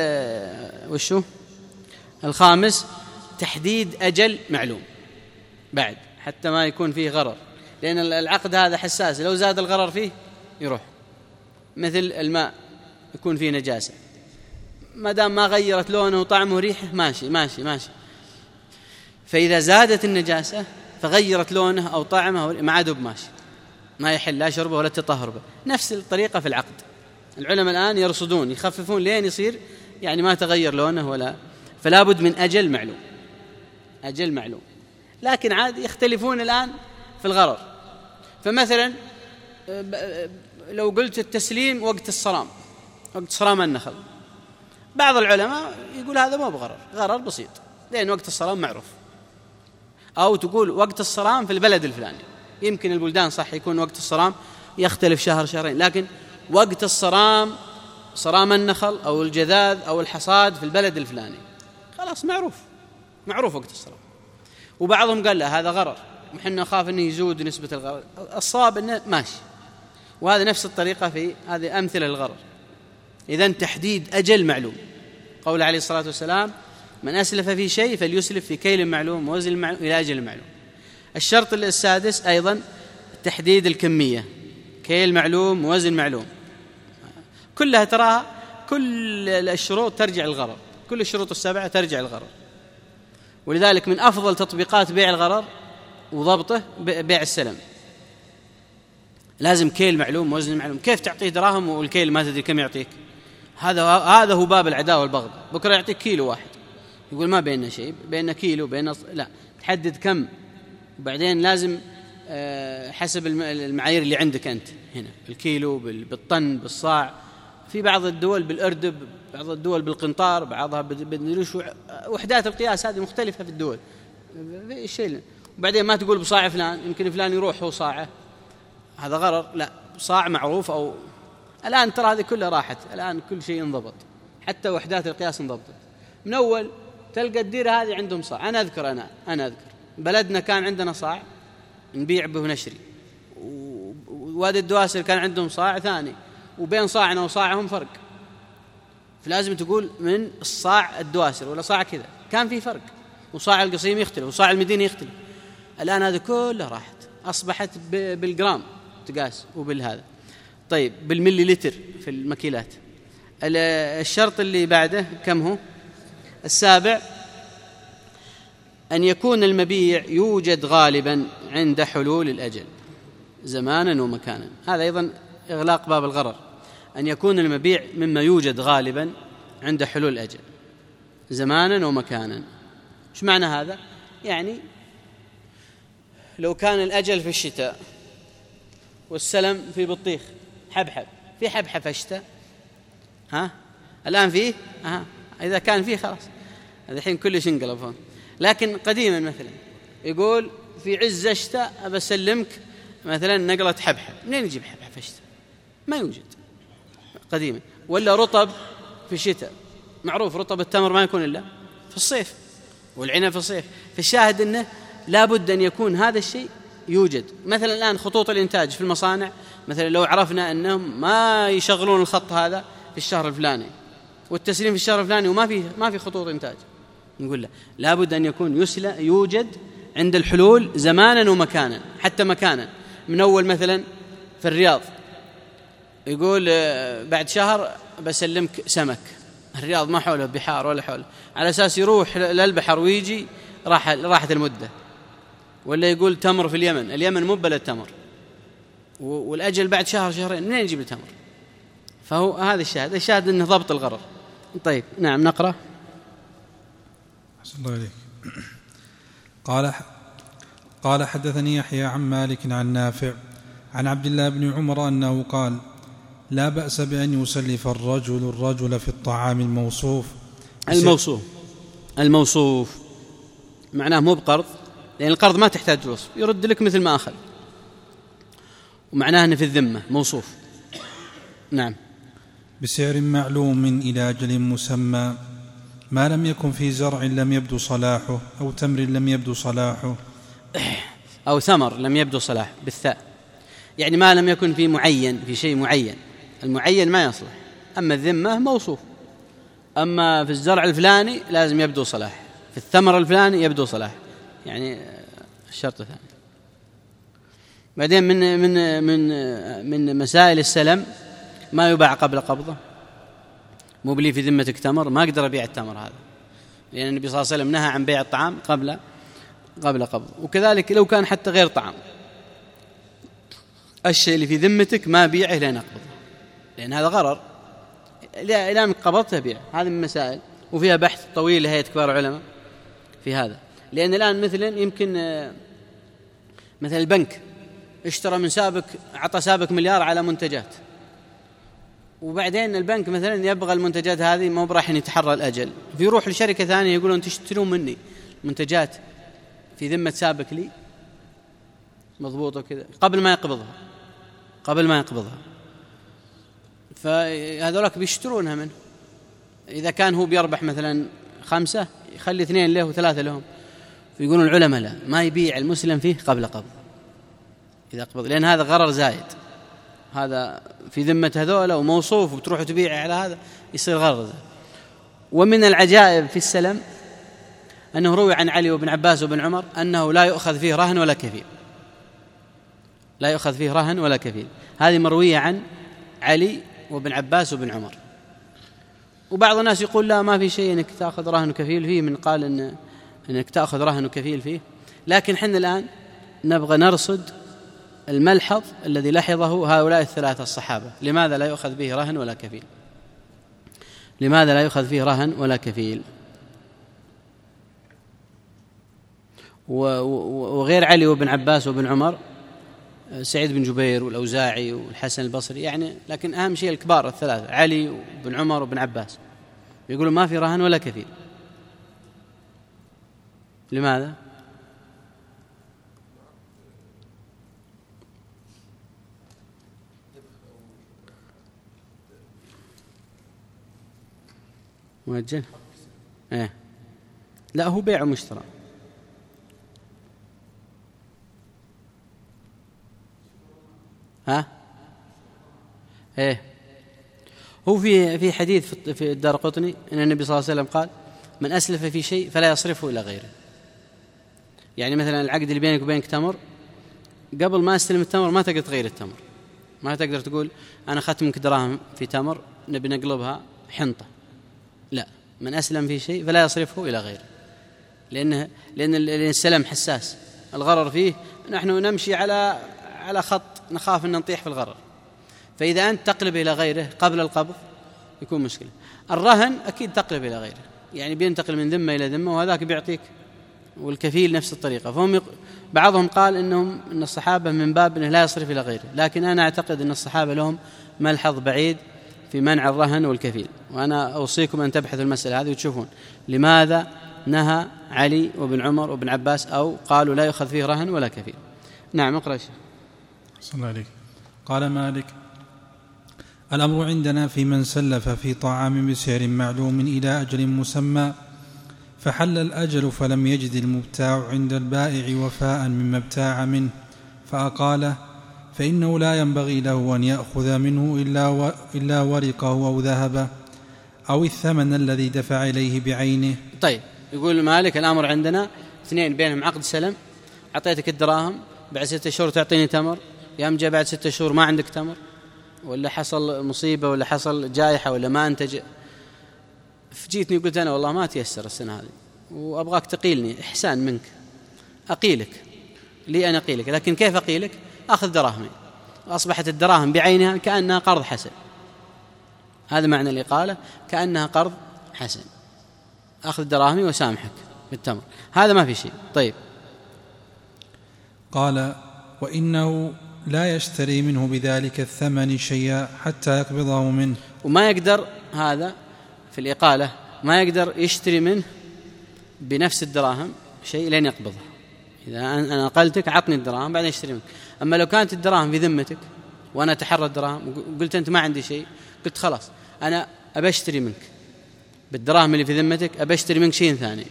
وشو الخامس تحديد أجل معلوم بعد، حتى ما يكون فيه غرر، لأن العقد هذا حساس، لو زاد الغرر فيه يروح. مثل الماء يكون فيه نجاسة، ما دام ما غيرت لونه وطعمه وريحه ماشي ماشي ماشي، فإذا زادت النجاسة فغيرت لونه أو طعمه ما عاد بماشي، ما يحل لا شربه ولا تطهر به. نفس الطريقة في العقد. العلماء الآن يرصدون يخففون لين يصير يعني ما تغير لونه ولا، فلا بد من أجل معلوم، أجل معلوم. لكن عاد يختلفون الآن في الغرر. فمثلا لو قلت التسليم وقت الصرام، وقت صرام النخل، بعض العلماء يقول هذا مو بغرر، غرر بسيط لأن وقت الصرام معروف. أو تقول وقت الصرام في البلد الفلاني، يمكن البلدان صح يكون وقت الصرام يختلف شهر شهرين، لكن وقت الصرام صرام النخل أو الجذاذ أو الحصاد في البلد الفلاني، خلاص معروف معروف وقت الصرام. وبعضهم قال لا هذا غرر وحنا نخاف أنه يزود نسبة الغرر، الصواب أنه ماشي. وهذا نفس الطريقة في هذه أمثلة للغرر. إذن تحديد أجل معلوم، قول عليه الصلاة والسلام من أسلف في شيء فليسلف في كيل معلوم ووزن معلوم إلى أجل معلوم. الشرط السادس أيضا تحديد الكمية، كيل معلوم ووزن معلوم، كلها تراها كل الشروط ترجع الغرر، كل الشروط السبعة ترجع الغرر. ولذلك من أفضل تطبيقات بيع الغرر وضبطه بيع السلم، لازم كيل معلوم ووزن معلوم. كيف تعطيه دراهم والكيل ما تدري كم يعطيك؟ هذا هذا هو باب العداوة والبغض. بكرة يعطيك كيلو واحد يقول ما بيننا شيء، بيننا كيلو بيننا، لا، تحدد كم. وبعدين لازم حسب المعايير اللي عندك أنت هنا، الكيلو بالطن بالصاع، في بعض الدول بالأردب، بعض الدول بالقنطار، بعضها بالنلوش، وحدات القياس هذه مختلفة في الدول الشيء. وبعدين ما تقول بصاع فلان، يمكن فلان يروح هو صاعه، هذا غرر، لا، صاع معروف. أو الآن ترى هذه كلها راحت، الآن كل شيء انضبط، حتى وحدات القياس انضبطت. من أول تلقى الديرة هذه عندهم صاع. أنا أذكر أنا أنا أذكر بلدنا كان عندنا صاع نبيع به ونشري، وهذه الدواسر كان عندهم صاع ثاني، وبين صاعنا وصاعهم فرق، فلازم تقول من الصاع الدواسر ولا صاع كذا، كان في فرق، وصاع القصيم يختلف وصاع المدينة يختلف. الآن هذا كله راحت، أصبحت بالجرام تقاس وبالهذا. طيب بالملي لتر في المكيلات. الشرط اللي بعده كم هو؟ السابع أن يكون المبيع يوجد غالبا عند حلول الأجل زمانا ومكانا. هذا أيضا إغلاق باب الغرر، أن يكون المبيع مما يوجد غالبا عند حلول الأجل زمانا ومكانا. إيش معنى هذا؟ يعني لو كان الأجل في الشتاء والسلم في بطيخ حبحب، في حبحب في الشتاء، ها الآن فيه، ها إذا كان فيه خلاص الحين كل شيء انقلب. لكن قديما مثلا يقول في عز الشتاء بسلمك مثلا نقلة حبحب، منين يجيب حبحب في الشتاء؟ ما يوجد قديما. ولا رطب في الشتاء، معروف رطب التمر ما يكون إلا في الصيف، والعنب في الصيف. فالشاهد أنه لا بد أن يكون هذا الشيء يوجد. مثلا الآن خطوط الإنتاج في المصانع، مثلا لو عرفنا أنهم ما يشغلون الخط هذا في الشهر الفلاني والتسليم في الشهر الفلاني وما في ما في خطوط إنتاج، نقول له لا بد أن يكون يسلى يوجد عند الحلول زمانا ومكانا. حتى مكانا، من أول مثلا في الرياض يقول بعد شهر بسلمك سمك، الرياض ما حوله بحار ولا حوله، على أساس يروح للبحر ويجي راح راحت المدة. ولا يقول تمر في اليمن، اليمن مو بلد تمر، والأجل بعد شهر شهرين، منين يجيب التمر؟ فهو هذا الشاهد، الشاهد أنه ضبط الغرر. طيب نعم نقرأ. أحسن الله عليك. قال قال حدثني يحيى عن مالك عن نافع عن عبد الله بن عمر أنه قال: لا بأس بأن يسلف الرجل الرجل في الطعام الموصوف. الموصوف الموصوف معناه مو بقرض، لأن القرض ما تحتاج وصف، يرد لك مثل ما أخذ، ومعناه أنه في الذمة موصوف. نعم. بسعر معلوم إلى أجل مسمى، ما لم يكن في زرع لم يبدو صلاحه، أو تمر لم يبدو صلاحه، أو ثمر لم يبدو صلاح بالثاء، يعني ما لم يكن في معين، في شيء معين، المعين ما يصلح. أما الذمة موصوف، أما في الزرع الفلاني لازم يبدو صلاح، في الثمر الفلاني يبدو صلاح، يعني الشرط الثاني. بعدين من من من من مسائل السلم ما يباع قبل قبضه. مو بلي في ذمتك تمر، ما أقدر أبيع التمر هذا، لأن النبي صلى الله عليه وسلم نهى عن بيع الطعام قبل قبل قبض. وكذلك لو كان حتى غير طعام، الشيء اللي في ذمتك ما بيعه لين أقبضه، لأن هذا غرر، إلى أن قبضته بيع. هذه من مسائل، وفيها بحث طويل لهيئة كبار العلماء في هذا. لأن الآن مثلا يمكن مثلا البنك اشترى من سابق، أعطى سابق مليار على منتجات، وبعدين البنك مثلا يبغى المنتجات هذه ما راح يتحرى الأجل، فيروح لشركة ثانية يقولون تشترون مني منتجات في ذمة سابق لي مضبوطة كذا قبل ما يقبضها قبل ما يقبضها فهذولك بيشترونها منه. إذا كان هو بيربح مثلا خمسة يخلي اثنين له وثلاثة لهم. فيقولون العلماء لا، ما يبيع المسلم فيه قبل قبض إذا قبض، لأن هذا غرر زايد، هذا في ذمة هذولا وموصوف وبتروح تبيع على هذا، يصير غرر زايد. ومن العجائب في السلم أنه روي عن علي وابن عباس وابن عمر أنه لا يؤخذ فيه رهن ولا كفيل، لا يؤخذ فيه رهن ولا كفيل. هذه مروية عن علي وابن عباس وابن عمر. وبعض الناس يقول لا، ما في شيء أنك تأخذ رهن وكفيل فيه، من قال إن أنك تأخذ رهن وكفيل فيه. لكن حنا الآن نبغى نرصد الملحظ الذي لحظه هؤلاء الثلاثة الصحابة، لماذا لا يؤخذ به رهن ولا كفيل؟ لماذا لا يؤخذ فيه رهن ولا كفيل؟ وغير علي وابن عباس وابن عمر سعيد بن جبير والأوزاعي والحسن البصري، يعني لكن أهم شيء الكبار الثلاثة علي وابن عمر وابن عباس يقولوا ما في رهن ولا كفيل. لماذا؟ مؤجل؟ ايه لا، هو بيع ومشترى. ها إيه هو في في حديث في الدارقطني أن النبي صلى الله عليه وسلم قال: من أسلف في شيء فلا يصرفه إلى غيره. يعني مثلا العقد اللي بينك وبينك تمر، قبل ما استلم التمر ما تقدر تغير التمر، ما تقدر تقول أنا أخذت منك دراهم في تمر نبي نقلبها حنطة، لا، من أسلم في شيء فلا يصرفه إلى غيره، لأنه لأن السلم حساس، الغرر فيه نحن نمشي على على خط نخاف أن نطيح في الغرر، فإذا أنت تقلب إلى غيره قبل القبض يكون مشكلة. الرهن أكيد تقلب إلى غيره، يعني بينتقل من ذمة إلى ذمة، وهذاك بيعطيك، والكفيل نفس الطريقة. فهم يق... بعضهم قال إنهم إن الصحابة من باب أنه لا يصرف إلى غيره، لكن أنا أعتقد أن الصحابة لهم ملحظ بعيد في منع الرهن والكفيل، وأنا أوصيكم أن تبحثوا المسألة هذه وتشوفون لماذا نهى علي وابن عمر وابن عباس أو قالوا لا يؤخذ فيه رهن ولا كفيل. نعم اقرأ شيء. صلى الله عليك. قال مالك: الأمر عندنا في من سلف في طعام بسعر معلوم إلى أجل مسمى فحل الأجل فلم يجد المبتاع عند البائع وفاء مما ابتاع منه فأقاله، فإنه لا ينبغي له أن يأخذ منه إلا, و... إلا ورقه أو ذهبه أو الثمن الذي دفع إليه بعينه. طيب، يقول مالك: الأمر عندنا اثنين بينهم عقد سلم، أعطيتك الدراهم، بعد ستة شهور تعطيني تمر، يوم جاء بعد ستة شهور ما عندك تمر، ولا حصل مصيبة ولا حصل جائحة ولا ما أنتج، فجيتني وقلت أنا والله ما تيسر السنة هذه وأبغاك تقيلني، إحسان منك أقيلك، لي أنا أقيلك، لكن كيف أقيلك؟ أخذ دراهمي، أصبحت الدراهم بعينها كأنها قرض حسن. هذا معنى الإقالة، كأنها قرض حسن، أخذ دراهمي وسامحك بالتمر، هذا ما في شيء. طيب. قال: وإنه لا يشتري منه بذلك الثمن شيئا حتى يقبضه منه. وما يقدر هذا في الإقالة، ما يقدر يشتري منه بنفس الدراهم شيء لين يقبضها. إذا أنا أقلتك عطني الدراهم بعدين اشتري منك. أما لو كانت الدراهم في ذمتك وأنا أتحرى الدراهم وقلت أنت ما عندي شيء، قلت خلاص أنا أبى أشتري منك بالدراهم اللي في ذمتك، أبى أشتري منك شيء ثاني،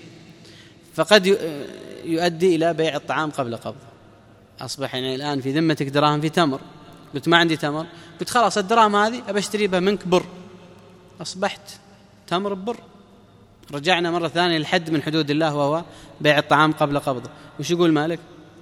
فقد يؤدي إلى بيع الطعام قبل قبضه. أصبح يعني الآن في ذمتك دراهم في تمر، قلت ما عندي تمر، قلت خلاص الدراهم هذه أبى أشتري بها منك بر، أصبحت تمر ببر. رجعنا مرة ثانية للحد من حدود الله وهو بيع الطعام قبل قبضه. وش يقول مالك؟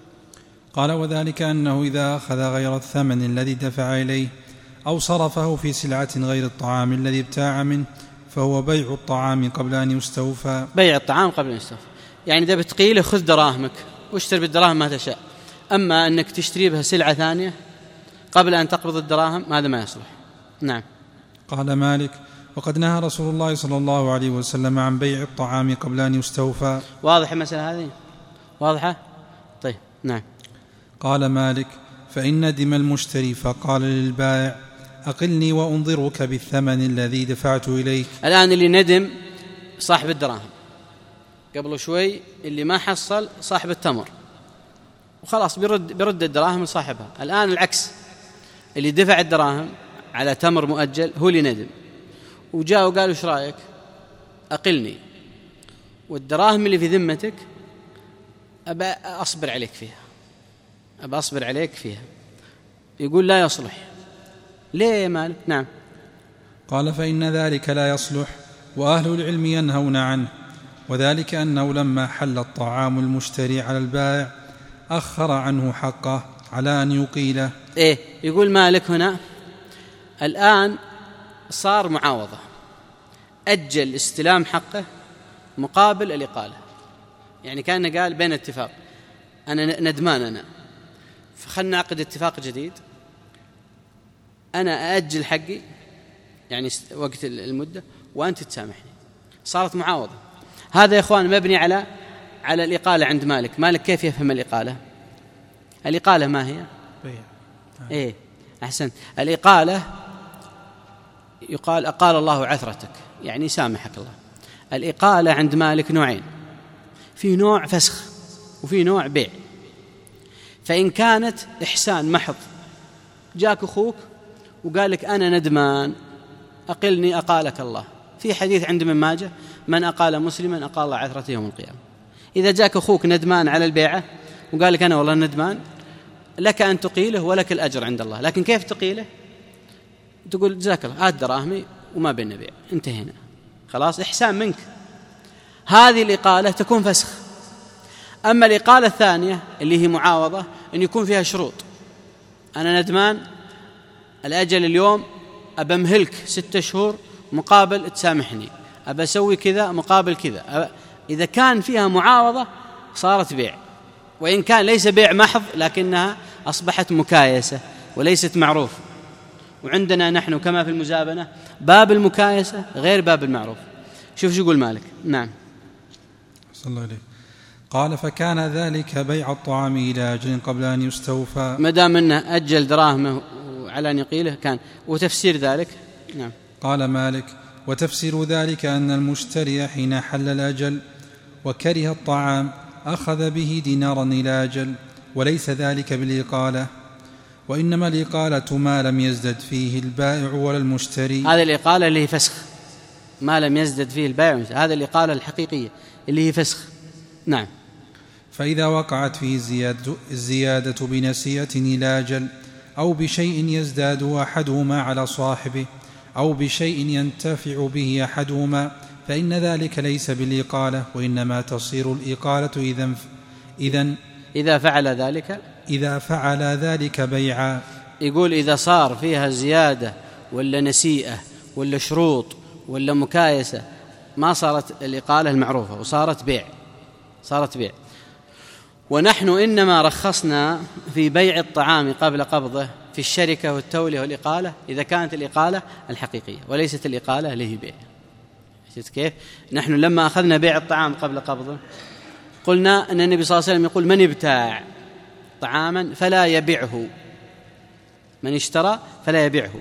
قال: وذلك أنه إذا أخذ غير الثمن الذي دفع إليه أو صرفه في سلعة غير الطعام الذي ابتاع منه فهو بيع الطعام قبل أن يستوفى. بيع الطعام قبل أن يستوفى، يعني إذا بتقيله خذ دراهمك واشتري بالدراهم ما تشاء، أما أنك تشتري بها سلعة ثانية قبل أن تقبض الدراهم هذا ما يصلح. نعم. قال مالك: وقد نهى رسول الله صلى الله عليه وسلم عن بيع الطعام قبل أن يستوفى. واضح المسألة هذه؟ واضحة؟ طيب. نعم. قال مالك: فإن ندم المشتري فقال للبائع: أقلني وأنظرك بالثمن الذي دفعت إليك. الآن اللي ندم صاحب الدراهم، قبل شوي اللي ما حصل صاحب التمر، وخلاص بيرد, بيرد الدراهم لصاحبها. الآن العكس، اللي دفع الدراهم على تمر مؤجل هو اللي ندم، وجاء وقال وش رأيك؟ أقلني، والدراهم اللي في ذمتك أبى أصبر عليك فيها، أبى أصبر عليك فيها. يقول لا يصلح. ليه يا مالك؟ نعم. قال: فإن ذلك لا يصلح، وأهل العلم ينهون عنه، وذلك أنه لما حل الطعام المشتري على البائع أخر عنه حقه على أن يقيله. إيه يقول مالك هنا الآن صار معاوضة، أجل استلام حقه مقابل الإقالة، يعني كان قال بين اتفاق، أنا ندمان أنا، فخلنا نعقد اتفاق جديد، أنا أأجل حقي يعني وقت المدة وأنت تسامحني، صارت معاوضة. هذا يا إخوان مبني على على الإقالة عند مالك. مالك كيف يفهم الإقالة؟ الإقالة ما هي؟ بيع. إيه أحسن. الإقالة يقال أقال الله عثرتك، يعني سامحك الله. الإقالة عند مالك نوعين، في نوع فسخ وفي نوع بيع. فإن كانت إحسان محض، جاك أخوك وقال لك أنا ندمان أقلني أقالك الله، في حديث عند من ماجه: من أقال مسلما أقال الله عثرته يوم القيامة. إذا جاك أخوك ندمان على البيعة وقال لك أنا والله ندمان، لك أن تقيله ولك الأجر عند الله. لكن كيف تقيله؟ تقول جزاك الله هات دراهمي وما بيننا بيع، انتهينا خلاص، إحسان منك. هذه الإقالة تكون فسخ. أما الإقالة الثانية اللي هي معاوضة أن يكون فيها شروط، أنا ندمان الأجل اليوم أبمهلك ستة شهور مقابل تسامحني، أبى أسوي كذا مقابل كذا. إذا كان فيها معاوضة صارت بيع، وإن كان ليس بيع محض لكنها أصبحت مكايسة وليست معروف. وعندنا نحن كما في المزابنة باب المكايسة غير باب المعروف. شوف شو يقول مالك. نعم صلى الله عليه. قال فكان ذلك بيع الطعام إلى أجل قبل أن يستوفى، ما دام أنه أجل دراهمه على أن يقيله كان. وتفسير ذلك. نعم. قال مالك وتفسير ذلك أن المشتري حين حل الأجل وكره الطعام أخذ به دينارا إلى أجل، وليس ذلك بالإقالة، وإنما الإقالة ما لم يزدد فيه البائع ولا المشتري. هذه الإقالة اللي هي فسخ، ما لم يزدد فيه البائع، هذا الإقالة الحقيقية اللي هي فسخ. نعم. فإذا وقعت فيه الزيادة, الزيادة بنسيئة إلى أجل أو بشيء يزداد أحدهما على صاحبه أو بشيء ينتفع به أحدهما فإن ذلك ليس بالإقالة، وإنما تصير الإقالة إذن إذن إذا فعل ذلك إذا فعل ذلك بيعا. يقول إذا صار فيها زيادة ولا نسيئة ولا شروط ولا مكايسة ما صارت الإقالة المعروفة وصارت بيع، صارت بيع. ونحن إنما رخصنا في بيع الطعام قبل قبضه في الشركة والتولية والإقالة إذا كانت الإقالة الحقيقية وليست الإقالة اللي هي بيع. شفت كيف؟ نحن لما أخذنا بيع الطعام قبل قبضه قلنا أن النبي صلى الله عليه وسلم يقول من ابتاع طعاما فلا يبيعه، من اشترى فلا يبيعه.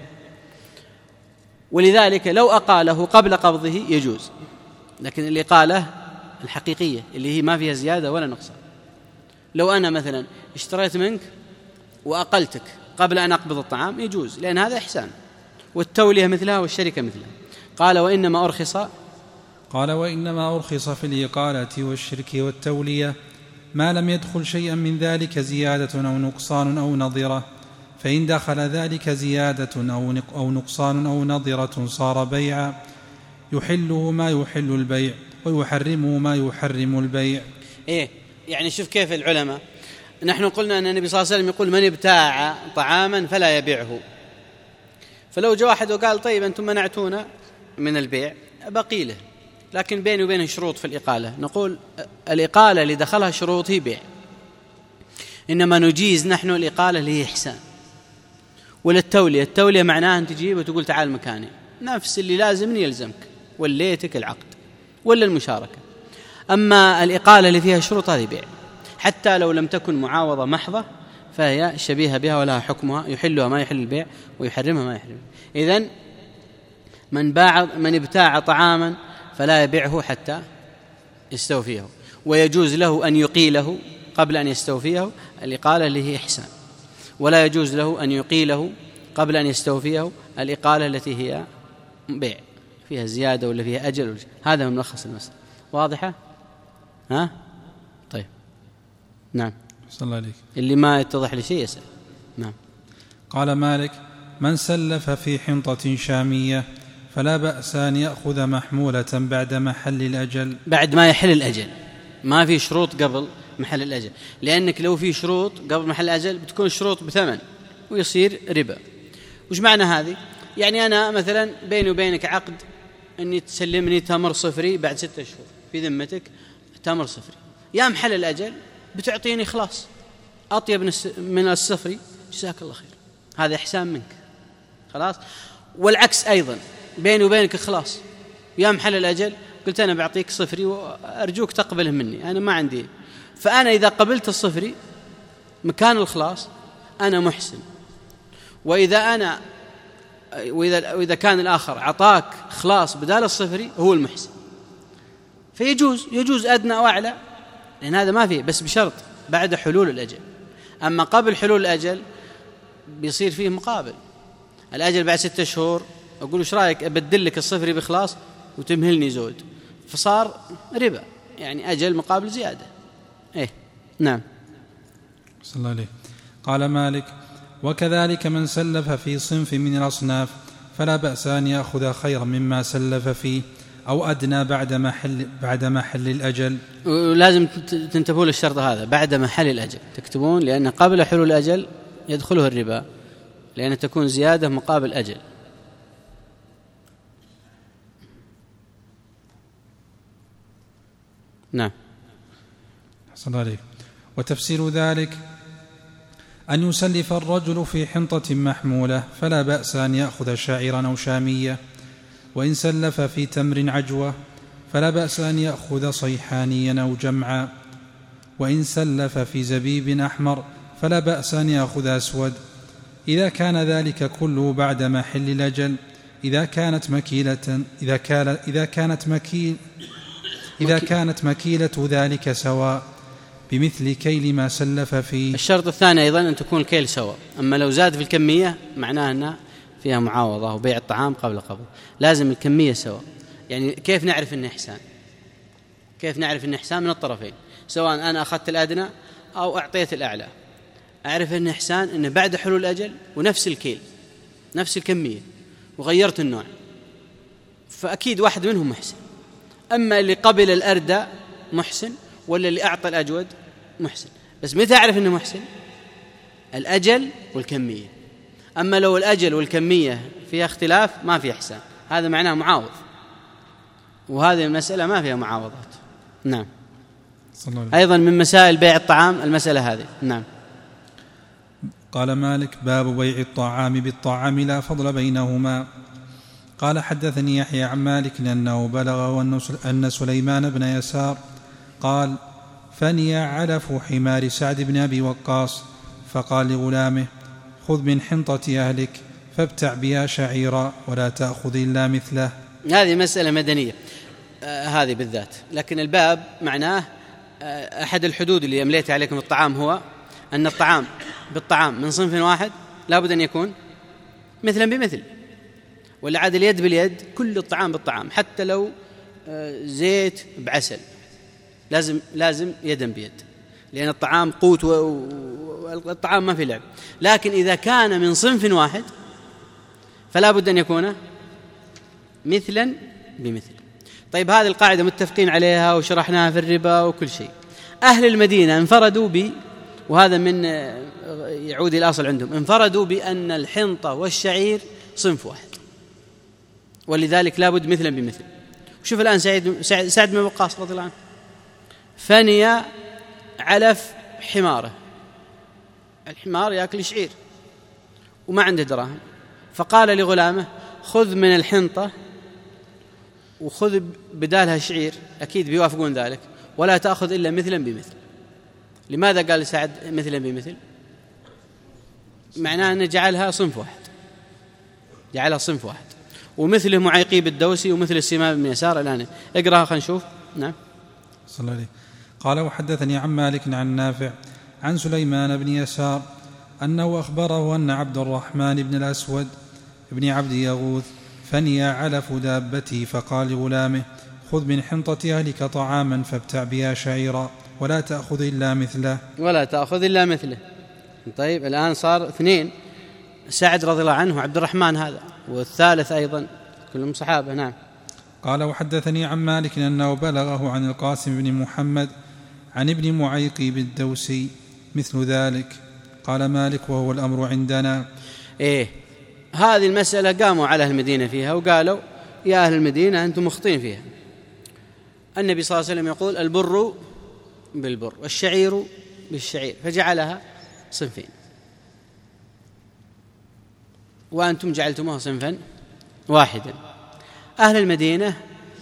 ولذلك لو أقاله قبل قبضه يجوز، لكن الإقالة الحقيقية اللي هي ما فيها زيادة ولا نقصان. لو أنا مثلا اشتريت منك وأقلتك قبل أن أقبض الطعام يجوز، لأن هذا إحسان، والتولية مثلها والشركة مثلها. قال وإنما أرخص قال وإنما أرخص في الإقالة والشرك والتولية ما لم يدخل شيئا من ذلك زيادة أو نقصان أو نظرة، فإن دخل ذلك زيادة أو نقصان أو نظرة صار بيعا يحله ما يحل البيع ويحرمه ما يحرم البيع. إيه يعني شوف كيف العلماء، نحن قلنا أن النبي صلى الله عليه وسلم يقول من ابتاع طعاما فلا يبيعه، فلو جاء واحد وقال طيب أنتم منعتونا من البيع بقيله، لكن بيني وبينه شروط في الإقالة، نقول الإقالة اللي دخلها شروط هي بيع، إنما نجيز نحن الإقالة اللي هي إحسان. وللتولية، التولية معناها أن تجيب وتقول تعال مكاني، نفس اللي لازمني يلزمك، وليتك العقد ولا المشاركة. أما الإقالة اللي فيها شروط هذه بيع، حتى لو لم تكن معاوضة محضة فهي شبيهة بها ولها حكمها، يحلها ما يحل البيع ويحرمها ما يحرم. إذن من باع من ابتاع طعاما فلا يبيعه حتى يستوفيه، ويجوز له أن يقيله قبل أن يستوفيه، الإقالة اللي هي إحسان، ولا يجوز له أن يقيله قبل أن يستوفيه، الإقالة التي هي بيع فيها زيادة ولا فيها أجل. هذا هو ملخص المسألة. واضحة؟ ها؟ طيب نعم. صلى الله عليك. اللي ما يتضح لشيء يسأل. نعم. قال مالك من سلف في حنطة شامية فلا بأس أن يأخذ محمولة بعد محل الأجل، بعد ما يحل الأجل، ما في شروط قبل محل الأجل، لأنك لو في شروط قبل محل الأجل بتكون شروط بثمن ويصير ربا. وش معنى هذه؟ يعني أنا مثلا بيني وبينك عقد أني تسلمني تمر صفري بعد ستة شهور في ذمتك، تمر صفري، يا محل الأجل بتعطيني خلاص أطيب من الصفري، جزاك الله خير، هذا إحسان منك خلاص. والعكس أيضا بيني وبينك خلاص، يا محل الأجل قلت أنا بعطيك صفري وأرجوك تقبله مني، أنا ما عندي. فأنا إذا قبلت الصفري مكان الخلاص أنا محسن، وإذا أنا وإذا, وإذا كان الآخر عطاك خلاص بدال الصفري هو المحسن، فيجوز يجوز أدنى وأعلى، لأن هذا ما فيه، بس بشرط بعد حلول الأجل. أما قبل حلول الأجل بيصير فيه مقابل، الأجل بعد ستة شهور أقول وش رأيك أبدل لك الصفري بخلاص وتمهلني زود، فصار ربا، يعني أجل مقابل زيادة. إيه نعم. صلى الله عليه. قال مالك وكذلك من سلف في صنف من الأصناف فلا بأس أن يأخذ خيرا مما سلف فيه أو أدنى بعد محل, بعد محل الأجل. ولازم تنتبهوا للشرط هذا بعد محل الأجل، تكتبون، لأن قبل حلول الأجل يدخله الربا، لأن تكون زيادة مقابل أجل. نعم. حسن عليك. وتفسير ذلك أن يسلف الرجل في حنطة محمولة فلا بأس أن يأخذ شاعرا أو شامية، وإن سلف في تمر عجوة فلا بأس أن يأخذ صيحانيا أو جمعا، وإن سلف في زبيب أحمر فلا بأس أن يأخذ أسود، إذا كان ذلك كله بعد محل الأجل. إذا كانت مكيلة إذا كان إذا كانت مكيل إذا كانت مكيلة ذلك سواء بمثل كيل ما سلف فيه. الشرط الثاني أيضا أن تكون الكيل سواء، أما لو زاد في الكمية معناه أنها فيها معاوضة وبيع الطعام قبل قبض. لازم الكمية سواء. يعني كيف نعرف أنه إحسان؟ كيف نعرف أنه إحسان؟ من الطرفين، سواء أنا أخذت الأدنى أو أعطيت الأعلى، أعرف أنه إحسان أنه بعد حلول الأجل ونفس الكيل نفس الكمية وغيرت النوع، فأكيد واحد منهم محسن. أما اللي قبل الأردى محسن ولا اللي أعطى الأجود محسن. بس متى أعرف أنه محسن؟ الأجل والكمية. أما لو الأجل والكمية فيها اختلاف ما في إحسان، هذا معناه معاوض، وهذه المسألة ما فيها معاوضات. نعم. أيضا من مسائل بيع الطعام المسألة هذه. نعم. قال مالك: باب بيع الطعام بالطعام لا فضل بينهما. قال: حدثني يحيى عن مالك أنه بلغه أن سليمان بن يسار قال: فني علف حمار سعد بن أبي وقاص، فقال لغلامه: خذ من حنطة أهلك فابتع بها شعيرا ولا تأخذ إلا مثله. هذه مسألة مدنية آه هذه بالذات، لكن الباب معناه آه أحد الحدود اللي أمليت عليكم الطعام هو أن الطعام بالطعام من صنف واحد لا بد أن يكون مثلا بمثل، ولا عاد اليد باليد. كل الطعام بالطعام حتى لو آه زيت بعسل لازم لازم يدا بيد، لأن الطعام قوت والطعام ما في لعب. لكن إذا كان من صنف واحد فلا بد أن يكون مثلا بمثل. طيب هذه القاعدة متفقين عليها وشرحناها في الربا وكل شيء. أهل المدينة انفردوا ب وهذا من يعود إلى الأصل عندهم، انفردوا بأن الحنطة والشعير صنف واحد، ولذلك لا بد مثلا بمثل. وشوف الآن سعيد سعد بن وقاص رضي الله عنه فني علف حماره، الحمار يأكل شعير وما عنده دراهم، فقال لغلامه: خذ من الحنطة وخذ بدالها شعير، أكيد بيوافقون ذلك، ولا تأخذ إلا مثلا بمثل. لماذا قال سعد مثلا بمثل؟ معناه أنه جعلها صنف واحد، جعلها صنف واحد. ومثله معيقيب الدوسي ومثل السماء بن يسار. الآن اقرأها خلينا نشوف. نعم. صلى الله عليه. قال: وحدثني عن مالك عن نافع عن سليمان بن يسار أنه أخبره أن عبد الرحمن بن الأسود بن عبد يغوث فني علف دابته، فقال لغلامه: خذ من حنطة أهلك طعاما فابتع بها شعيرا ولا تأخذ إلا مثله. ولا تأخذ إلا مثله. طيب الآن صار اثنين، سعد رضي الله عنه وعبد الرحمن هذا، والثالث أيضا كلهم صحابة. نعم. قال: وحدثني عن مالك أنه بلغه عن القاسم بن محمد عن ابن معيقيب الدوسي مثل ذلك. قال مالك: وهو الأمر عندنا. إيه، هذه المسألة قاموا على أهل المدينة فيها وقالوا: يا أهل المدينة أنتم مخطئين فيها. النبي صلى الله عليه وسلم يقول: البر بالبر والشعير بالشعير، فجعلها صنفين، وأنتم جعلتموها صنفا واحدا. أهل المدينة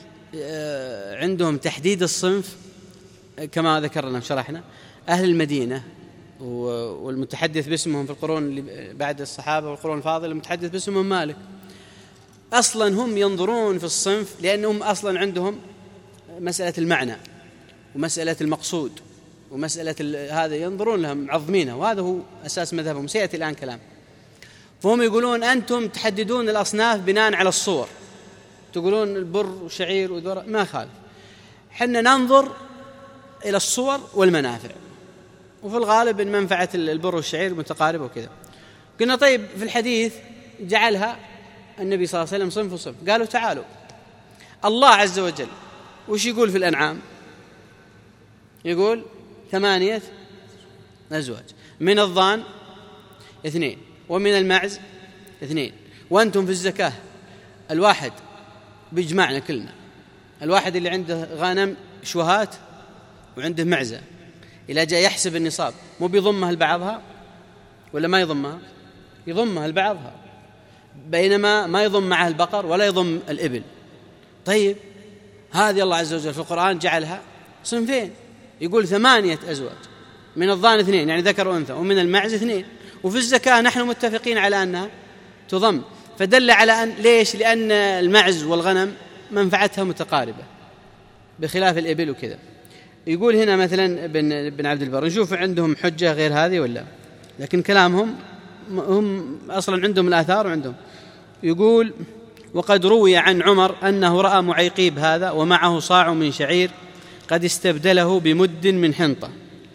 عندهم تحديد الصنف كما ذكرنا وشرحنا. أهل المدينة والمتحدث باسمهم في القرون اللي بعد الصحابة والقرون الفاضلة المتحدث باسمهم مالك، أصلا هم ينظرون في الصنف لأنهم أصلا عندهم مسألة المعنى ومسألة المقصود ومسألة هذا ينظرون لهم معظمينها، وهذا هو أساس مذهبهم. سيأتي الآن كلام. فهم يقولون أنتم تحددون الأصناف بناء على الصور، تقولون البر وشعير وذرة، ما خالف. حنا ننظر إلى الصور والمنافع، وفي الغالب إن منفعة البر والشعير متقاربة وكذا. قلنا طيب في الحديث جعلها النبي صلى الله عليه وسلم صنف وصنف. قالوا تعالوا، الله عز وجل وش يقول في الأنعام؟ يقول ثمانية أزواج، من الضان اثنين، ومن المعز اثنين. وأنتم في الزكاة الواحد بيجمعنا كلنا، الواحد اللي عنده غنم شوهات وعنده معزة، إذا جاء يحسب النصاب مو بيضمها لبعضها ولا ما يضمها؟ يضمها لبعضها، بينما ما يضم معها البقر ولا يضم الإبل. طيب هذه الله عز وجل في القرآن جعلها صنفين، يقول ثمانية أزواج، من الضان اثنين يعني ذكر وأنثى، ومن المعز اثنين. وفي الزكاة نحن متفقين على أنها تضم، فدل على أن ليش؟ لأن المعز والغنم منفعتها متقاربة بخلاف الإبل وكذا. يقول هنا مثلا ابن بن عبد البر، نشوف عندهم حجة غير هذه ولا، لكن كلامهم هم أصلا عندهم الآثار وعندهم. يقول وقد روي عن عمر أنه رأى معيقيب هذا ومعه صاع من شعير قد استبدله بمد من حنطة.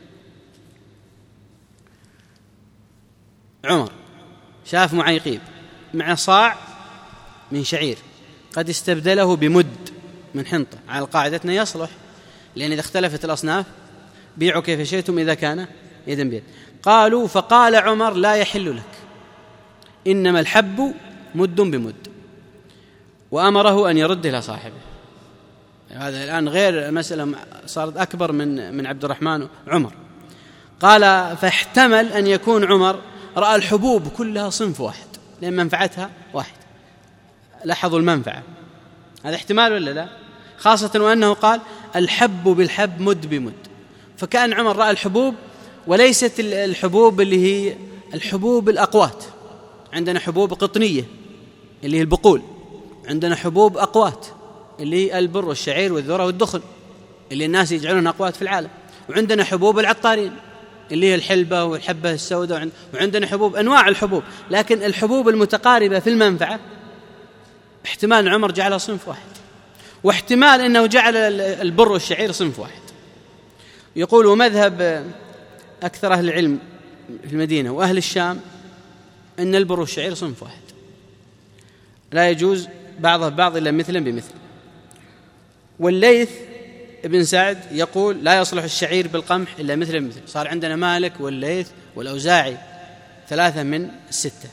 عمر شاف معيقيب مع صاع من شعير قد استبدله بمد من حنطة، على قاعدتنا يصلح، لأن إذا اختلفت الأصناف بيعوا كيف شئتم إذا كان يدا بيد. قالوا فقال عمر لا يحل لك، إنما الحب مد بمد، وأمره أن يرد إلى صاحبه. هذا الآن غير مسألة صارت أكبر من من عبد الرحمن عمر. قال فاحتمل أن يكون عمر رأى الحبوب كلها صنف واحد لأن منفعتها واحد، لاحظوا المنفعة، هذا احتمال ولا لا؟ خاصة وأنه قال الحب بالحب مد بمد، فكأن عمر رأى الحبوب وليست الحبوب اللي هي الحبوب الأقوات. عندنا حبوب قطنية اللي هي البقول، عندنا حبوب أقوات اللي هي البر والشعير والذرة والدخن اللي الناس يجعلون أقوات في العالم، وعندنا حبوب العطارين اللي هي الحلبة والحبة السوداء، وعندنا حبوب أنواع الحبوب. لكن الحبوب المتقاربة في المنفعة احتمال عمر جعلها صنف واحد، واحتمال أنه جعل البر والشعير صنف واحد. يقول ومذهب أكثر أهل العلم في المدينة وأهل الشام أن البر والشعير صنف واحد، لا يجوز بعضه بعض إلا مثلا بمثل. والليث ابن سعد يقول لا يصلح الشعير بالقمح إلا مثل بمثل. صار عندنا مالك والليث والأوزاعي ثلاثة من الستة.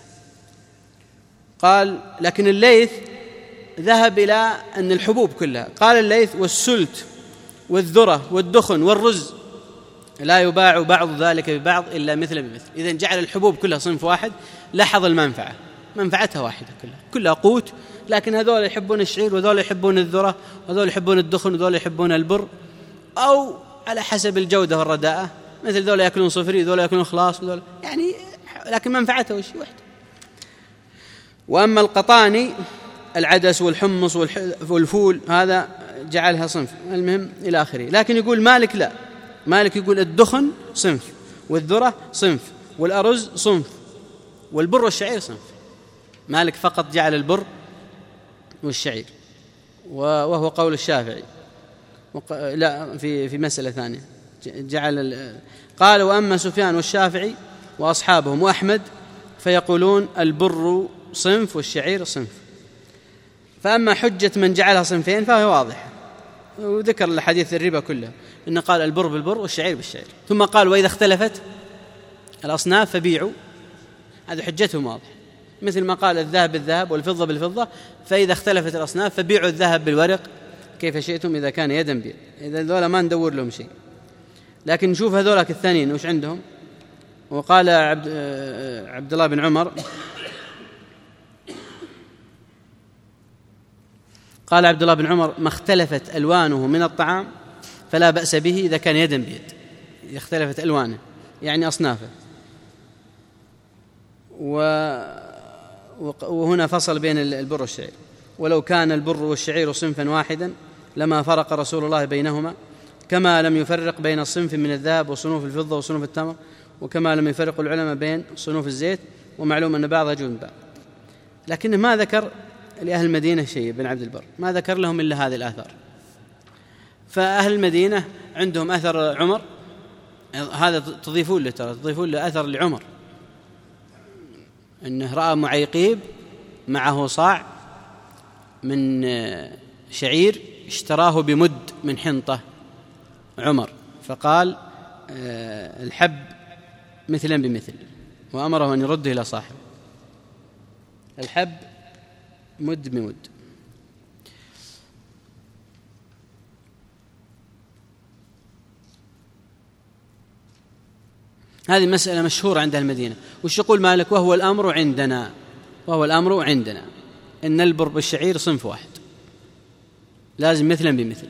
قال لكن الليث ذهب إلى أن الحبوب كلها، قال الليث والسلت والذرة والدخن والرز لا يباع بعض ذلك ببعض إلا مثل بمثل. إذن جعل الحبوب كلها صنف واحد، لاحظ المنفعة، منفعتها واحدة كلها كلها قوت، لكن هذول يحبون الشعير وهذول يحبون الذرة وهذول يحبون الدخن وهذول يحبون البر، أو على حسب الجودة والرداءة، مثل ذول يأكلون صفري ذول يأكلون خلاص وذول يعني، لكن منفعته وش واحدة. وأما القطاني العدس والحمص والفول هذا جعلها صنف، المهم إلى آخره. لكن يقول مالك لا، مالك يقول الدخن صنف والذرة صنف والأرز صنف والبر والشعير صنف. مالك فقط جعل البر والشعير، وهو قول الشافعي لا في في مسألة ثانية جعل. قال وأما سفيان والشافعي وأصحابهم وأحمد فيقولون البر صنف والشعير صنف. فأما حجة من جعلها صنفين فهو واضح، وذكر الحديث الربا كله إنه قال البر بالبر والشعير بالشعير، ثم قال وإذا اختلفت الأصناف فبيعوا، هذا حجتهم واضح، مثل ما قال الذهب بالذهب والفضة بالفضة، فإذا اختلفت الأصناف فبيعوا الذهب بالورق كيف شئتم إذا كان يدا بيد. إذا ذولا ما ندور لهم شيء. لكن نشوف هذولاك الثانيين وش عندهم. وقال عبد, عبد الله بن عمر قال عبد الله بن عمر ما اختلفت ألوانه من الطعام فلا بأس به إذا كان يدا بيد. إذا اختلفت ألوانه يعني أصنافه. وهنا فصل بين البر والشعير، ولو كان البر والشعير صنفا واحدا لما فرق رسول الله بينهما، كما لم يفرق بين صنف من الذهب وصنوف الفضة وصنوف التمر، وكما لم يفرق العلماء بين صنوف الزيت، ومعلوم أن بعضها يجوز من بعض. لكنه ما ذكر لأهل المدينة شيء بن عبد البر، ما ذكر لهم إلا هذه الآثار. فأهل المدينة عندهم أثر عمر، هذا تضيفون له ترى تضيفون له أثر لعمر أنه رأى معيقيب معه صاع من شعير اشتراه بمد من حنطة عمر، فقال الحب مثلا بمثل، وأمره أن يرده إلى صاحبه. الحب مد بمد. هذه مسألة مشهورة عند المدينة. وش يقول مالك؟ وهو الأمر عندنا، وهو الأمر عندنا إن البر بالشعير صنف واحد، لازم مثلا بمثل.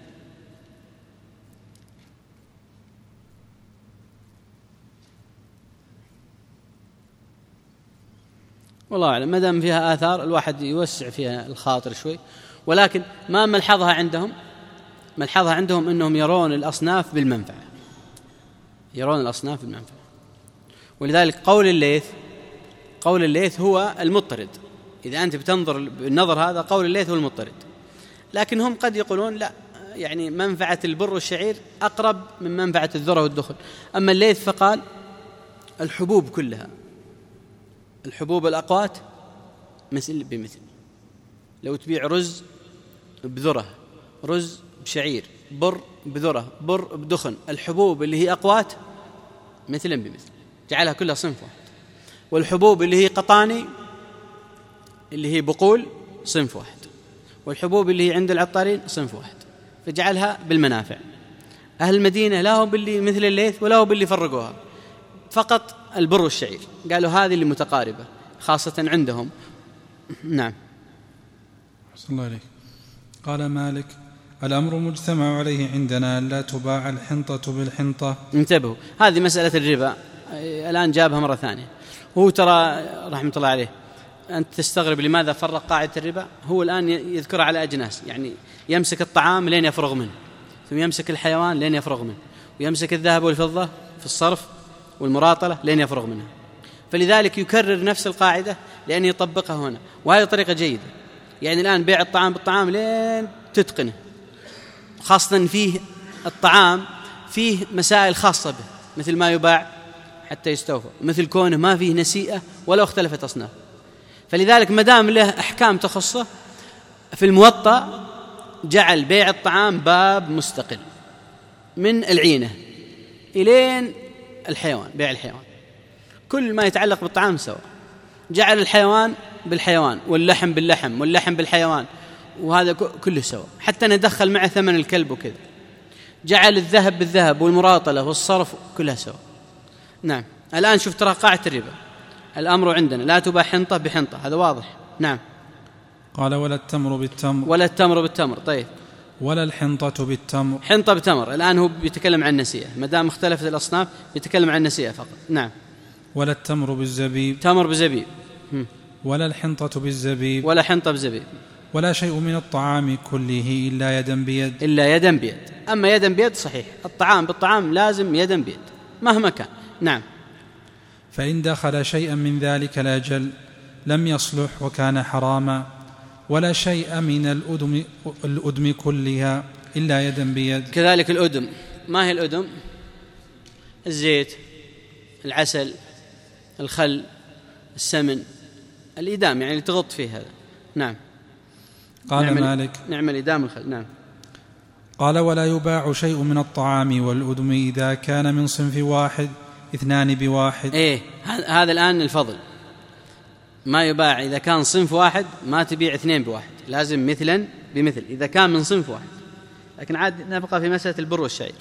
والله أعلم، ما دام فيها آثار الواحد يوسع فيها الخاطر شوي، ولكن ما ملحظها عندهم، ملحظها عندهم أنهم يرون الأصناف بالمنفعة، يرون الأصناف بالمنفعة. ولذلك قول الليث، قول الليث هو المضطرد. إذا أنت بتنظر بالنظر هذا قول الليث هو المضطرد، لكن هم قد يقولون لا، يعني منفعة البر والشعير أقرب من منفعة الذرة والدخن. أما الليث فقال الحبوب كلها، الحبوب الأقوات مثل بمثل. لو تبيع رز بذرة، رز بشعير، بر بذرة، بر بدخن، الحبوب اللي هي أقوات مثلا بمثل، جعلها كلها صنف واحد. والحبوب اللي هي قطاني اللي هي بقول صنف واحد، والحبوب اللي هي عند العطارين صنف واحد، فجعلها بالمنافع. أهل المدينة لا هو باللي مثل الليث ولا هو باللي فرقوها، فقط البر والشعير، قالوا هذه اللي متقاربة خاصة عندهم. نعم. أحسن الله عليك. قال مالك الأمر مجتمع عليه عندنا لا تباع الحنطة بالحنطة. انتبهوا، هذه مسألة الربا الآن جابها مرة ثانية. هو ترى رحمة الله عليه أنت تستغرب لماذا فرق قاعدة الربا. هو الآن يذكرها على أجناس، يعني يمسك الطعام لين يفرغ منه، ثم يمسك الحيوان لين يفرغ منه، ويمسك الذهب والفضة في الصرف والمراطلة لين يفرغ منها. فلذلك يكرر نفس القاعدة لأن يطبقها هنا، وهذه طريقة جيدة. يعني الآن بيع الطعام بالطعام لين تتقنه، خاصة فيه الطعام فيه مسائل خاصة به، مثل ما يباع حتى يستوفى، مثل كونه ما فيه نسيئة ولو اختلفت أصناف. فلذلك مدام له أحكام تخصه، في الموطأ جعل بيع الطعام باب مستقل من العينة إلين الحيوان، بيع الحيوان كل ما يتعلق بالطعام سوا، جعل الحيوان بالحيوان واللحم باللحم واللحم بالحيوان، وهذا كله سوا، حتى ندخل معه ثمن الكلب وكذا. جعل الذهب بالذهب والمراطلة والصرف كلها سوا. نعم. الآن شوف ترى قاعدة الربا الأمر عندنا لا تباع حنطة بحنطة، هذا واضح. نعم. قال ولا التمر بالتمر. ولا التمر بالتمر. طيب. ولا الحنطة بالتمر. حنطة بتمر. الآن هو بيتكلم عن النسيئة، ما دام اختلفت الأصناف بيتكلم عن النسيئة فقط. نعم. ولا التمر بالزبيب. تمر بزبيب. ولا الحنطة بالزبيب. ولا حنطة بزبيب. ولا شيء من الطعام كله إلا يدا بيد. إلا يدا بيد. أما يدا بيد صحيح، الطعام بالطعام لازم يدا بيد مهما كان. نعم. فإن دخل شيئا من ذلك الأجل لم يصلح وكان حراما. ولا شيء من الأدم, الأدم كلها إلا يدا بيد. كذلك الأدم. ما هي الأدم؟ الزيت، العسل، الخل، السمن، الإدام يعني تغط فيه هذا. نعم. قال نعم مالك نعم الإدام الخل. نعم. قال ولا يباع شيء من الطعام والأدم إذا كان من صنف واحد اثنان بواحد. إيه هذا الآن الفضل، ما يباع إذا كان صنف واحد، ما تبيع اثنين بواحد، لازم مثلا بمثل إذا كان من صنف واحد. لكن عاد نبقى في مسألة البر والشعير.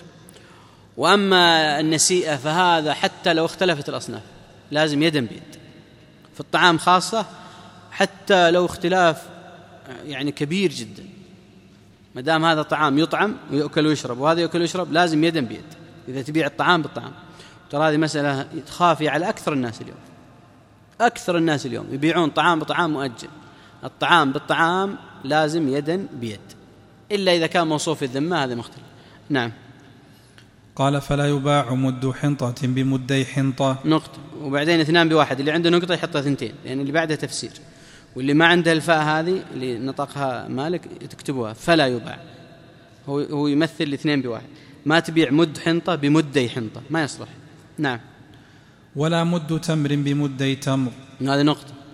وأما النسيئة فهذا حتى لو اختلفت الأصناف لازم يدا بيد، في الطعام خاصة حتى لو اختلاف يعني كبير جدا، ما دام هذا طعام يطعم ويأكل ويشرب وهذا يأكل ويشرب لازم يدا بيد إذا تبيع الطعام بالطعام. ترى هذه مسألة خافية على أكثر الناس اليوم. أكثر الناس اليوم يبيعون طعام بطعام مؤجل، الطعام بالطعام لازم يدا بيد، إلا إذا كان موصوف في الذمة هذا مختلف. نعم. قال فلا يباع مد حنطة بمدي حنطة. نقطة. وبعدين اثنان بواحد، اللي عنده نقطة يحطها ثنتين لأن يعني اللي بعدها تفسير، واللي ما عنده الفاء هذه اللي نطقها مالك تكتبوها فلا يباع. هو هو يمثل الاثنين بواحد، ما تبيع مد حنطة بمدي حنطة، ما يصلح. نعم. ولا مد تمر بمدي تمر. هذه نقطة.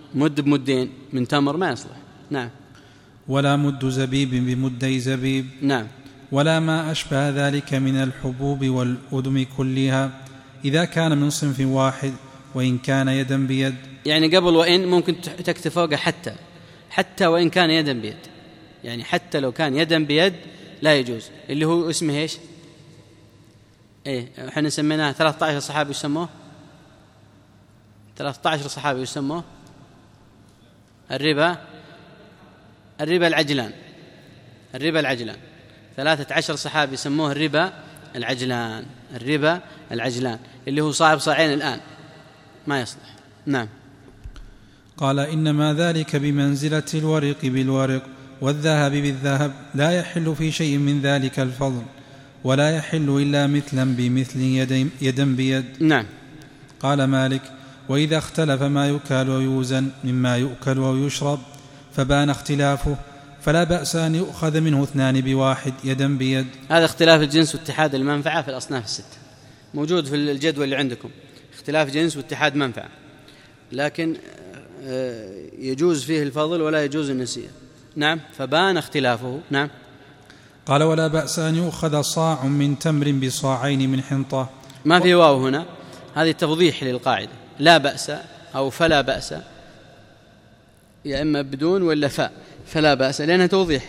مد بمدين من تمر ما يصلح. نعم. ولا مد زبيب بمدي زبيب. نعم. ولا ما أشبه ذلك من الحبوب والأدم كلها إذا كان من صنف واحد وإن كان يدا بيد. يعني قبل وإن ممكن تكتب فوقه حتى حتى وإن كان يدا بيد، يعني حتى لو كان يدا بيد لا يجوز، اللي هو اسمه إيش؟ إيه إحنا سميناه ثلاثة عشر صحابي يسموه ثلاثة عشر صحابي يسموه الربا الربا العجلان الربا العجلان ثلاثة عشر صحابي يسموه الربا العجلان الربا العجلان اللي هو صاحب صاعين الآن ما يصلح. نعم. قال إنما ذلك بمنزلة الورق بالورق والذهب بالذهب، لا يحل في شيء من ذلك الفضل، ولا يحل إلا مثلا بمثل يدا بيد. نعم. قال مالك: وإذا اختلف ما يؤكل ويوزن مما يؤكل ويشرب فبان اختلافه فلا بأس أن يؤخذ منه اثنان بواحد يدا بيد. هذا اختلاف الجنس واتحاد المنفعة في الأصناف الستة، موجود في الجدول اللي عندكم، اختلاف جنس واتحاد منفعة، لكن يجوز فيه الفضل ولا يجوز النسيئة. نعم. فبان اختلافه. نعم. قال: ولا بأس أن يؤخذ صاع من تمر بصاعين من حنطة. ما في واو هنا، هذه توضيح للقاعدة، لا بأس أو فلا بأس، يا إما بدون ولا فاء، فلا بأس لأنها توضيح.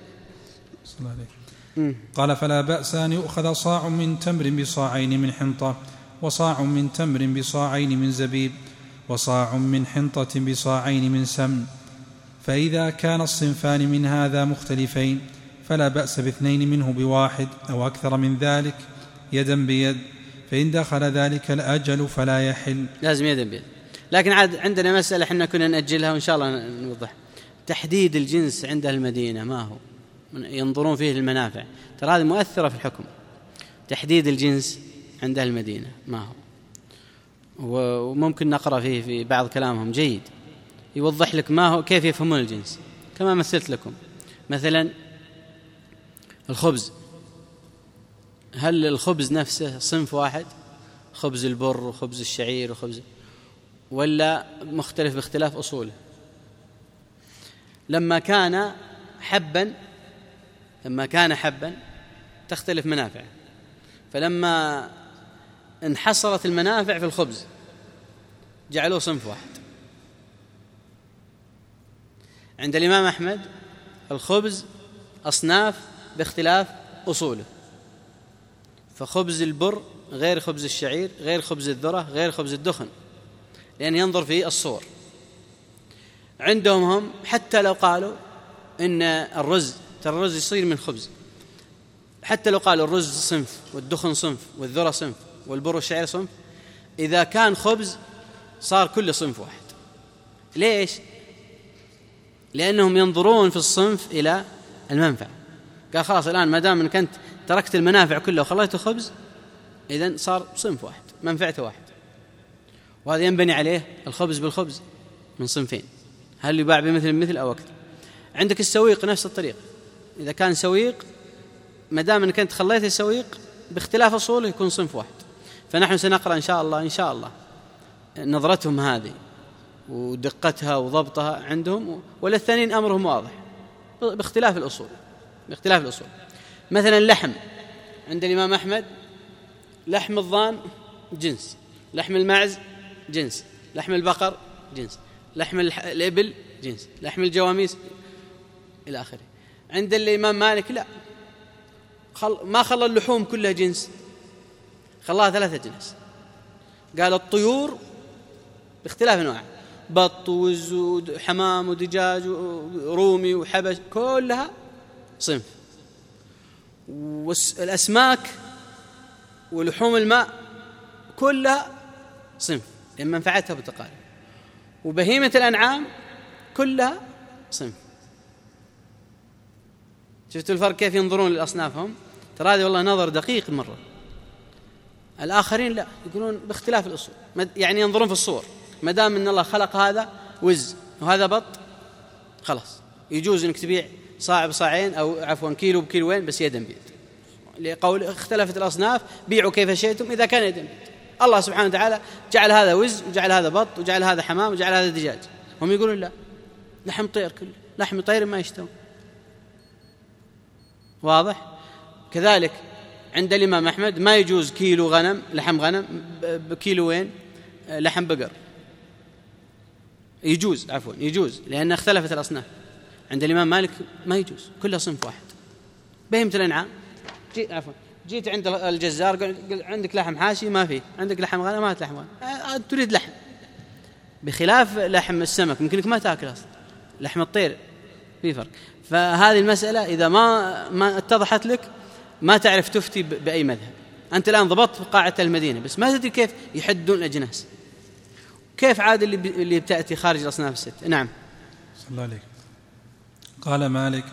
قال: فلا بأس أن يؤخذ صاع من تمر بصاعين من حنطة، وصاع من تمر بصاعين من زبيب، وصاع من حنطة بصاعين من سمن، فإذا كان الصنفان من هذا مختلفين فلا بأس باثنين منه بواحد أو أكثر من ذلك يدا بيد، فإن دخل ذلك الأجل فلا يحل. لازم يدا بيد. لكن عاد عندنا مسألة حنا كنا نأجلها وإن شاء الله نوضح. تحديد الجنس عند المدينة ما هو؟ ينظرون فيه المنافع، ترى هذه مؤثرة في الحكم. تحديد الجنس عند المدينة ما هو؟ وممكن نقرأ فيه في بعض كلامهم جيد، يوضح لك ما هو، كيف يفهمون الجنس. كما مثلت لكم مثلا الخبز، هل الخبز نفسه صنف واحد، خبز البر وخبز الشعير وخبز، ولا مختلف باختلاف أصوله؟ لما كان حبا لما كان حبا تختلف منافعه، فلما انحصرت المنافع في الخبز جعلوه صنف واحد. عند الإمام أحمد الخبز أصناف باختلاف أصوله، فخبز البر غير خبز الشعير غير خبز الذرة غير خبز الدخن، لأن ينظر في الصور. عندهم هم حتى لو قالوا إن الرز، ترى الرز يصير من خبز، حتى لو قالوا الرز صنف والدخن صنف والذرة صنف والبر والشعير صنف، إذا كان خبز صار كل صنف واحد. ليش؟ لأنهم ينظرون في الصنف إلى المنفعة. قال خلاص الآن ما دام أنك أنت تركت المنافع كلها وخليته خبز، إذن صار صنف واحد منفعته واحد. وهذا ينبني عليه الخبز بالخبز من صنفين، هل يباع بمثل مثل أو أكثر. عندك السويق نفس الطريقة، إذا كان سويق ما دام أنك أنت خليت السويق باختلاف أصوله يكون صنف واحد. فنحن سنقرأ إن شاء الله إن شاء الله نظرتهم هذه ودقتها وضبطها عندهم، ولا الثانيين أمرهم واضح باختلاف الأصول باختلاف الأصول. مثلا اللحم عند الإمام أحمد، لحم الضان جنس، لحم المعز جنس، لحم البقر جنس، لحم الإبل جنس، لحم الجواميس إلى آخره. عند الإمام مالك لا، خل... ما خلى اللحوم كلها جنس، خلاها ثلاثة جنس. قال الطيور باختلاف أنواع، بط ووز وحمام ودجاج ورومي وحبش كلها صنف، والأسماك ولحوم الماء كلها صنف لأن منفعتها بتقارب، وبهيمة الأنعام كلها صنف. شفتوا الفرق كيف ينظرون للأصنافهم؟ ترى هذا والله نظر دقيق مرة. الآخرين لا، يقولون باختلاف الأصول، يعني ينظرون في الصور، ما دام أن الله خلق هذا وز وهذا بط خلاص يجوز أنك تبيع صاع بصاعين أو عفوا كيلو بكيلوين بس يدا بيد، لقول اختلفت الأصناف بيعوا كيف شئتم إذا كان يدا بيد. الله سبحانه وتعالى جعل هذا وز وجعل هذا بط وجعل هذا حمام وجعل هذا دجاج، هم يقولون لا، لحم طير كله، لحم طير ما يشتهون. واضح؟ كذلك عند الإمام أحمد ما يجوز كيلو غنم لحم غنم بكيلوين لحم بقر، يجوز عفوا يجوز لأن اختلفت الأصناف. عند الإمام مالك ما يجوز، كلها صنف واحد بهيمة الأنعام. جيت عفوا جيت عند الجزار قال عندك لحم حاشي ما فيه، عندك لحم غنم ما لحم غنم، تريد لحم. بخلاف لحم السمك ممكنك ما تأكل أصلا، لحم الطير في فرق. فهذه المسألة إذا ما ما اتضحت لك ما تعرف تفتي بأي مذهب. أنت الآن ضبطت في قاعة المدينة بس ما تدري كيف يحدون الأجناس، كيف عاد اللي اللي بتأتي خارج الأصناف الست. نعم. صلى الله عليه. قال مالك: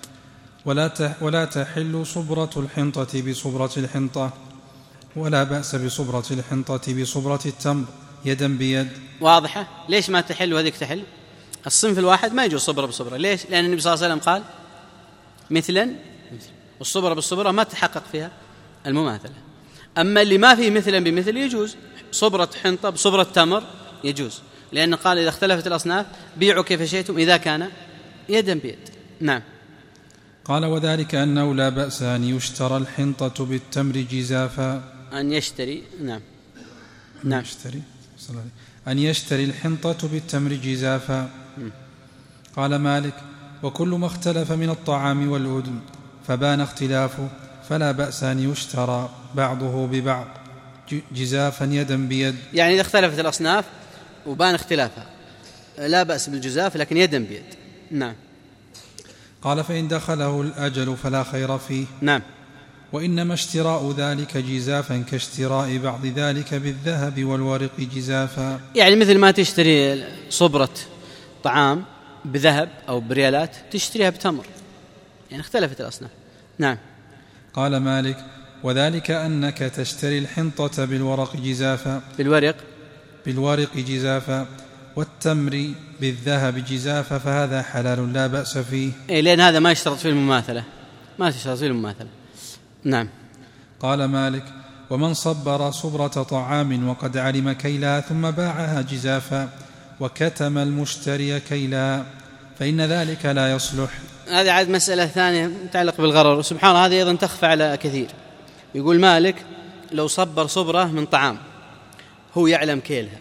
ولا ولا تحل صبرة الحنطة بصبرة الحنطة، ولا بأس بصبرة الحنطة بصبرة التمر يدا بيد. واضحة؟ ليش ما تحل وهذيك تحل؟ الصنف الواحد ما يجوز صبرة بصبرة. ليش؟ لأن النبي صلى الله عليه وسلم قال مثلا، والصبرة بالصبرة ما تحقق فيها المماثلة. أما اللي ما فيه مثلا بمثل يجوز، صبرة حنطة بصبرة تمر يجوز، لأن قال إذا اختلفت الأصناف بيعوا كيف شئتم إذا كان يدا بيد. نعم. قال: وذلك أنه لا بأس أن يشترى الحنطة بالتمر جزافا. أن يشتري. نعم. أن نعم. يشتري أن يشتري الحنطة بالتمر جزافا. قال مالك: وكل ما اختلف من الطعام والأدم فبان اختلافه فلا بأس أن يشترى بعضه ببعض جزافا يدا بيد. يعني إذا اختلفت الأصناف وبان اختلافها لا بأس بالجزاف لكن يدا بيد. نعم. قال: فإن دخله الأجل فلا خير فيه. نعم. وإنما اشتراء ذلك جزافا كاشتراء بعض ذلك بالذهب والورق جزافا. يعني مثل ما تشتري صبرة طعام بذهب أو بريالات تشتريها بتمر، يعني اختلفت الأصناف. نعم. قال مالك: وذلك أنك تشتري الحنطة بالورق جزافا بالورق بالورق جزافا والتمر بالذهب جزافا فهذا حلال لا بأس فيه. إيه، لأن هذا ما يشترط فيه المماثلة، ما يشترط فيه المماثلة. نعم. قال مالك: ومن صبر صبرة طعام وقد علم كيلها ثم باعها جزافا وكتم المشتري كيلها فإن ذلك لا يصلح. هذه عاد مسألة ثانية متعلق بالغرر، سبحان الله، هذه أيضا تخفى على كثير. يقول مالك: لو صبر صبرة من طعام هو يعلم كيلها،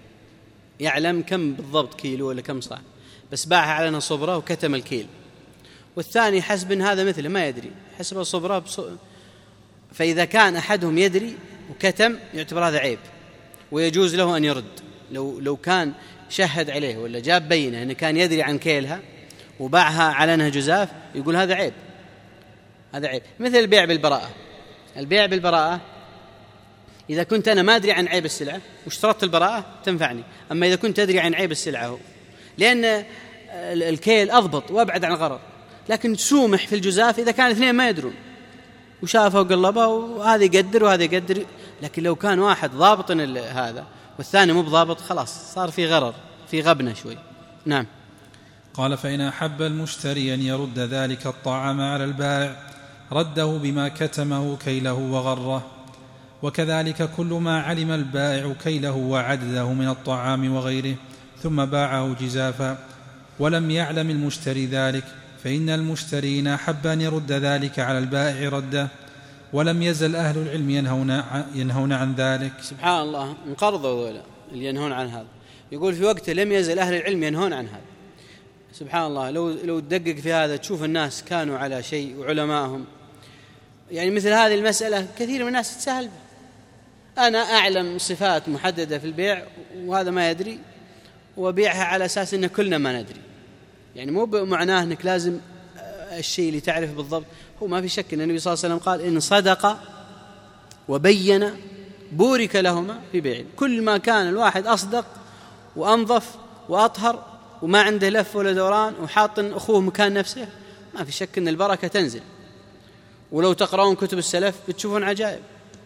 يعلم كم بالضبط كيلو ولا كم صاع، بس باعها على أنها صبرة وكتم الكيل، والثاني حسب إن هذا مثله ما يدري، حسب الصبرة بص... فإذا كان أحدهم يدري وكتم يعتبر هذا عيب ويجوز له أن يرد. لو لو كان شهد عليه ولا جاب بينه أنه كان يدري عن كيلها وباعها على أنها جزاف يقول هذا عيب، هذا عيب. مثل البيع بالبراءة. البيع بالبراءة إذا كنت أنا ما أدري عن عيب السلعة واشترطت البراءة تنفعني، أما إذا كنت أدري عن عيب السلعة هو، لأن الكيل أضبط وأبعد عن الغرر. لكن سومح في الجزاف إذا كان اثنين ما يدرون وشافه وقلبه وهذا يقدر وهذا يقدر. لكن لو كان واحد ضابط هذا والثاني مو بضابط خلاص صار في غرر، في غبنة شوي. نعم. قال: فإن أحب المشتري أن يرد ذلك الطعام على البائع رده بما كتمه كيله وغره، وكذلك كل ما علم البائع كيله وعدده من الطعام وغيره ثم باعه جزافا ولم يعلم المشتري ذلك فإن المشترين أحب أن يرد ذلك على البائع رده، ولم يزل أهل العلم ينهون, ينهون عن ذلك. سبحان الله، انقرضوا ذولا اللي ينهون عن هذا. يقول في وقته لم يزل أهل العلم ينهون عن هذا. سبحان الله، لو لو تدقق في هذا تشوف الناس كانوا على شيء وعلمائهم. يعني مثل هذه المسألة كثير من الناس تسهل بها. أنا أعلم صفات محددة في البيع وهذا ما يدري وبيعها على أساس أن كلنا ما ندري. يعني مو بمعناه أنك لازم الشيء اللي تعرف بالضبط. هو ما في شك أن النبي صلى الله عليه وسلم قال إن صدق وبين بورك لهما في بيع. كل ما كان الواحد أصدق وأنظف وأطهر وما عنده لف ولا دوران وحاط أخوه مكان نفسه ما في شك أن البركة تنزل. ولو تقرؤون كتب السلف بتشوفون عجائب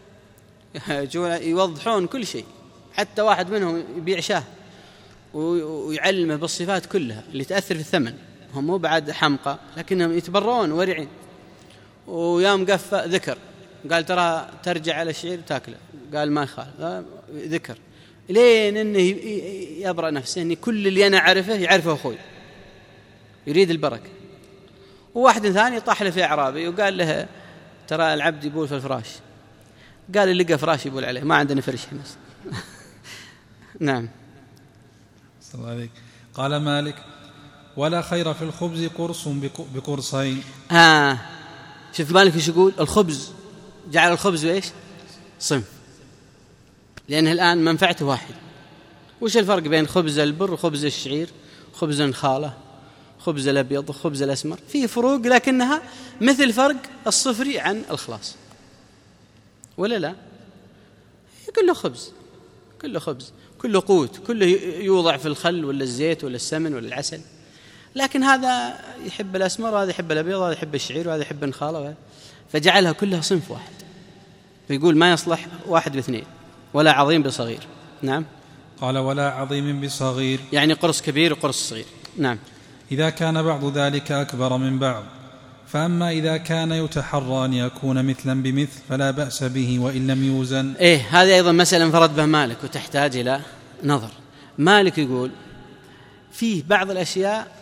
يوضحون كل شيء، حتى واحد منهم يبيع شاه ويعلمه بالصفات كلها اللي تأثر في الثمن. هم مو بعد حمقى لكنهم يتبرون ورعين. ويوم قف ذكر قال ترى ترجع على الشعير تاكله، قال ما يخالف ذكر لين أنه يبرأ نفسه أن كل اللي أنا أعرفه يعرفه أخوي، يريد البركة. وواحد ثاني طاح له في أعرابي وقال له ترى العبد يبول في الفراش، قال اللي لقى فراش يبول عليه، ما عندنا فرش حمس. نعم. صلى الله عليك. قال مالك: ولا خير في الخبز قرص بقرصين. آه شوف مالك ايش يقول؟ الخبز جعل الخبز ايش؟ صنف، لأنه الآن منفعته واحد. وش الفرق بين خبز البر وخبز الشعير، خبز النخالة، خبز الأبيض وخبز الأسمر؟ فيه فروق لكنها مثل فرق الصفري عن الخلاص، ولا لا؟ كله خبز، كله خبز، كله قوت، كله يوضع في الخل ولا الزيت ولا السمن ولا العسل. لكن هذا يحب الأسمر وهذا يحب الأبيض وهذا يحب الشعير وهذا يحب النخالة، فجعلها كلها صنف واحد. فيقول ما يصلح واحد باثنين ولا عظيم بصغير. نعم. قال: ولا عظيم بصغير، يعني قرص كبير وقرص صغير. نعم. إذا كان بعض ذلك أكبر من بعض. فأما إذا كان يتحرى أن يكون مثلا بمثل فلا بأس به وإن لم يوزن. إيه هذه أيضا مسألة انفرد به مالك وتحتاج إلى نظر. مالك يقول فيه بعض الأشياء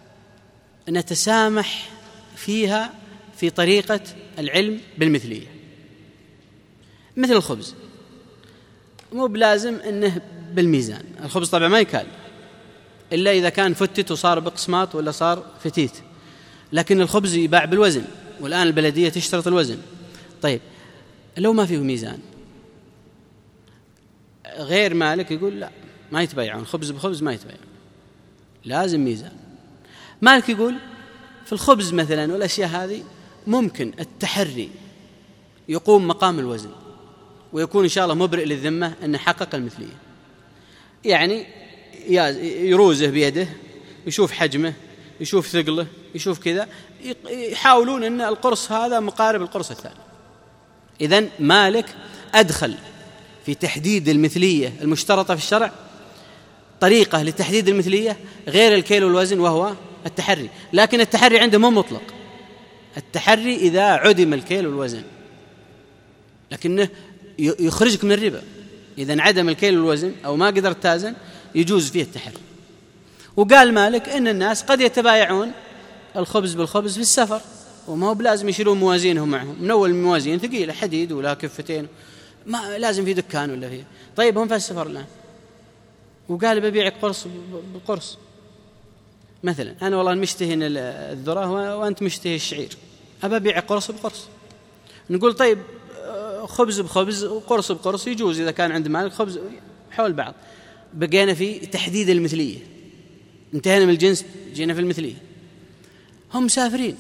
نتسامح فيها في طريقة العلم بالمثلية، مثل الخبز مو بلازم أنه بالميزان. الخبز طبعا ما يكال إلا إذا كان فتت وصار بقسمات ولا صار فتيت، لكن الخبز يباع بالوزن، والآن البلدية تشترط الوزن. طيب لو ما فيه ميزان، غير مالك يقول لا ما يتبايعون، خبز بخبز ما يتبايعون، لازم ميزان. مالك يقول في الخبز مثلا والأشياء هذه ممكن التحري يقوم مقام الوزن، ويكون إن شاء الله مبرئ للذمة أنه حقق المثلية. يعني يروزه بيده، يشوف حجمه، يشوف ثقله، يشوف كذا، يحاولون أن القرص هذا مقارب القرص الثاني. إذن مالك أدخل في تحديد المثلية المشترطة في الشرع طريقة لتحديد المثلية غير الكيل والوزن، وهو التحري. لكن التحري عنده مو مطلق، التحري إذا عدم الكيل والوزن، لكنه يخرجك من الربا. إذا انعدم الكيل والوزن أو ما قدرت تازن يجوز فيه التحري. وقال مالك إن الناس قد يتبايعون الخبز بالخبز في السفر، وما هو بلازم يشيلون موازينهم معهم، من أول موازين ثقيلة حديد ولا كفتين، ما لازم في دكان ولا فيه. طيب هم في السفر الآن، وقال ببيعك قرص بقرص مثلا، أنا والله مشتهي الذرة وأنت مشتهي الشعير، أبى أبيعك قرص بقرص. نقول طيب خبز بخبز وقرص بقرص يجوز إذا كان عند مالك خبز حول بعض. بقينا في تحديد المثلية، انتهينا من الجنس جينا في المثلية. هم مسافرين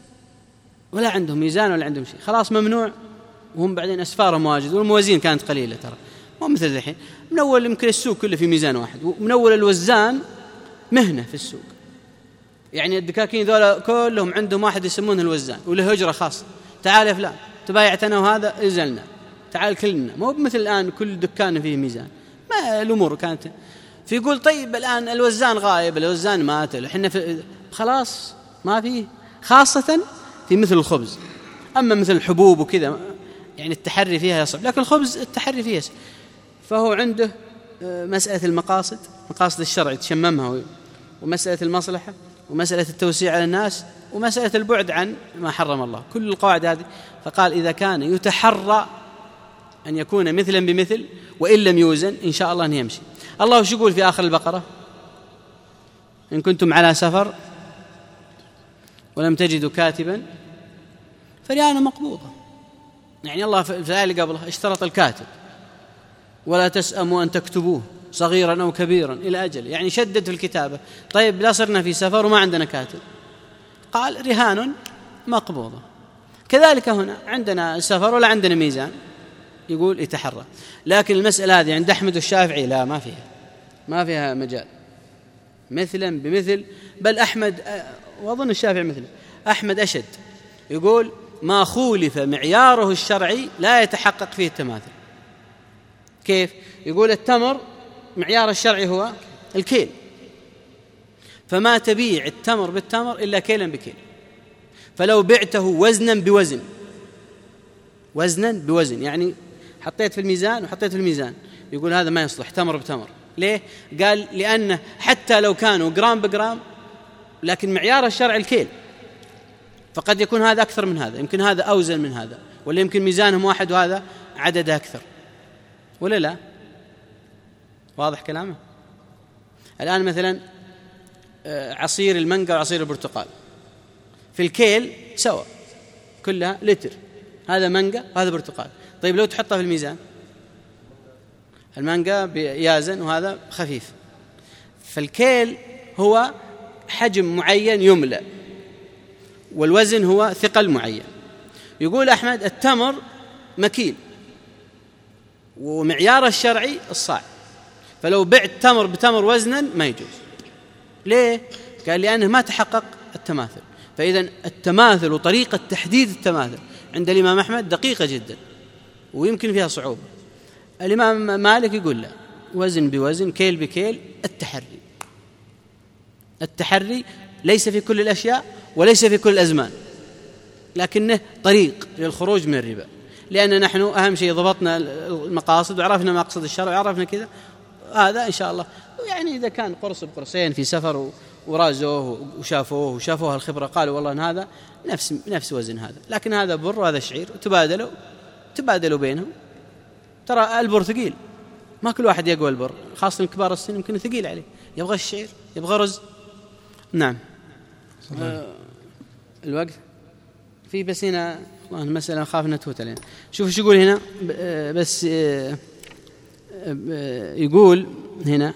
ولا عندهم ميزان ولا عندهم شيء، خلاص ممنوع، وهم بعدين أسفارهم واجد والموازين كانت قليلة. ترى مو مثل الحين، من أول يمكن السوق كله في ميزان واحد، ومن أول الوزان مهنة في السوق. يعني الدكاكين ذولا كلهم عندهم واحد يسمونه الوزان وله هجرة خاصة، تعال يا فلان تبايعت أنا وهذا إزلنا، تعال كلنا. مو مثل الآن كل دكان فيه ميزان، ما الأمور كانت. فيقول طيب الآن الوزان غايب، الوزان مات، إحنا خلاص ما فيه، خاصة في مثل الخبز. أما مثل الحبوب وكذا يعني التحري فيها يصعب، لكن الخبز التحري فيها يصعب. فهو عنده مسألة المقاصد، مقاصد الشرع تشممها، ومسألة المصلحة، ومسألة التوسيع على الناس، ومسألة البعد عن ما حرم الله، كل القواعد هذه. فقال إذا كان يتحرى أن يكون مثلا بمثل وإن لم يوزن إن شاء الله أن يمشي. الله وش يقول في آخر البقرة؟ إن كنتم على سفر ولم تجدوا كاتبا فرهان مقبوضة. يعني الله في الآية اللي قبلها اشترط الكاتب، ولا تسأموا أن تكتبوه صغيرا أو كبيرا إلى أجل، يعني شدد في الكتابة. طيب لا صرنا في سفر وما عندنا كاتب، قال رهان مقبوضة. كذلك هنا عندنا سفر ولا عندنا ميزان، يقول يتحرى. لكن المسألة هذه عند أحمد والشافعي لا، ما فيها ما فيها مجال مثلا بمثل، بل أحمد وأظن الشافعي مثله، أحمد أشد، يقول ما خولف معياره الشرعي لا يتحقق فيه التماثل. كيف؟ يقول التمر معيار الشرعي هو الكيل، فما تبيع التمر بالتمر إلا كيلا بكيل. فلو بعته وزنا بوزن، وزنا بوزن يعني حطيت في الميزان وحطيت في الميزان، يقول هذا ما يصلح تمر بتمر. ليه؟ قال لأنه حتى لو كانوا جرام بجرام لكن معيار الشرع الكيل، فقد يكون هذا أكثر من هذا، يمكن هذا أوزن من هذا، ولا يمكن ميزانهم واحد وهذا عدده أكثر، ولا لا؟ واضح كلامه؟ الآن مثلا عصير المانجا وعصير البرتقال في الكيل سوا كلها لتر، هذا مانجا وهذا برتقال. طيب لو تحطها في الميزان، المانجا بيازن وهذا خفيف، فالكيل هو حجم معين يملأ والوزن هو ثقل معين. يقول أحمد التمر مكيل ومعيار الشرعي الصاع، فلو بعت تمر بتمر وزنا ما يجوز. ليه؟ قال لأنه ما تحقق التماثل. فإذا التماثل وطريقة تحديد التماثل عند الإمام أحمد دقيقة جدا ويمكن فيها صعوبة. الإمام مالك يقول لا، وزن بوزن كيل بكيل، التحري. التحري ليس في كل الأشياء وليس في كل الأزمان، لكنه طريق للخروج من الربا، لأن نحن أهم شيء ضبطنا المقاصد وعرفنا مقصد الشرع وعرفنا كذا، هذا إن شاء الله. يعني إذا كان قرص بقرصين في سفر ورازوه وشافوه وشافوها الخبرة قالوا والله إن هذا نفس نفس وزن هذا، لكن هذا بر وهذا شعير، تبادلوا تبادلوا بينهم. ترى البر ثقيل، ما كل واحد يقوى البر، خاصة كبار السن يمكن ثقيل عليه، يبغى الشعير يبغى رز. نعم. آه الوقت في بس هنا والله المسألة خاف أن تفوت علينا. شوف شو يقول هنا بس آه آه يقول هنا،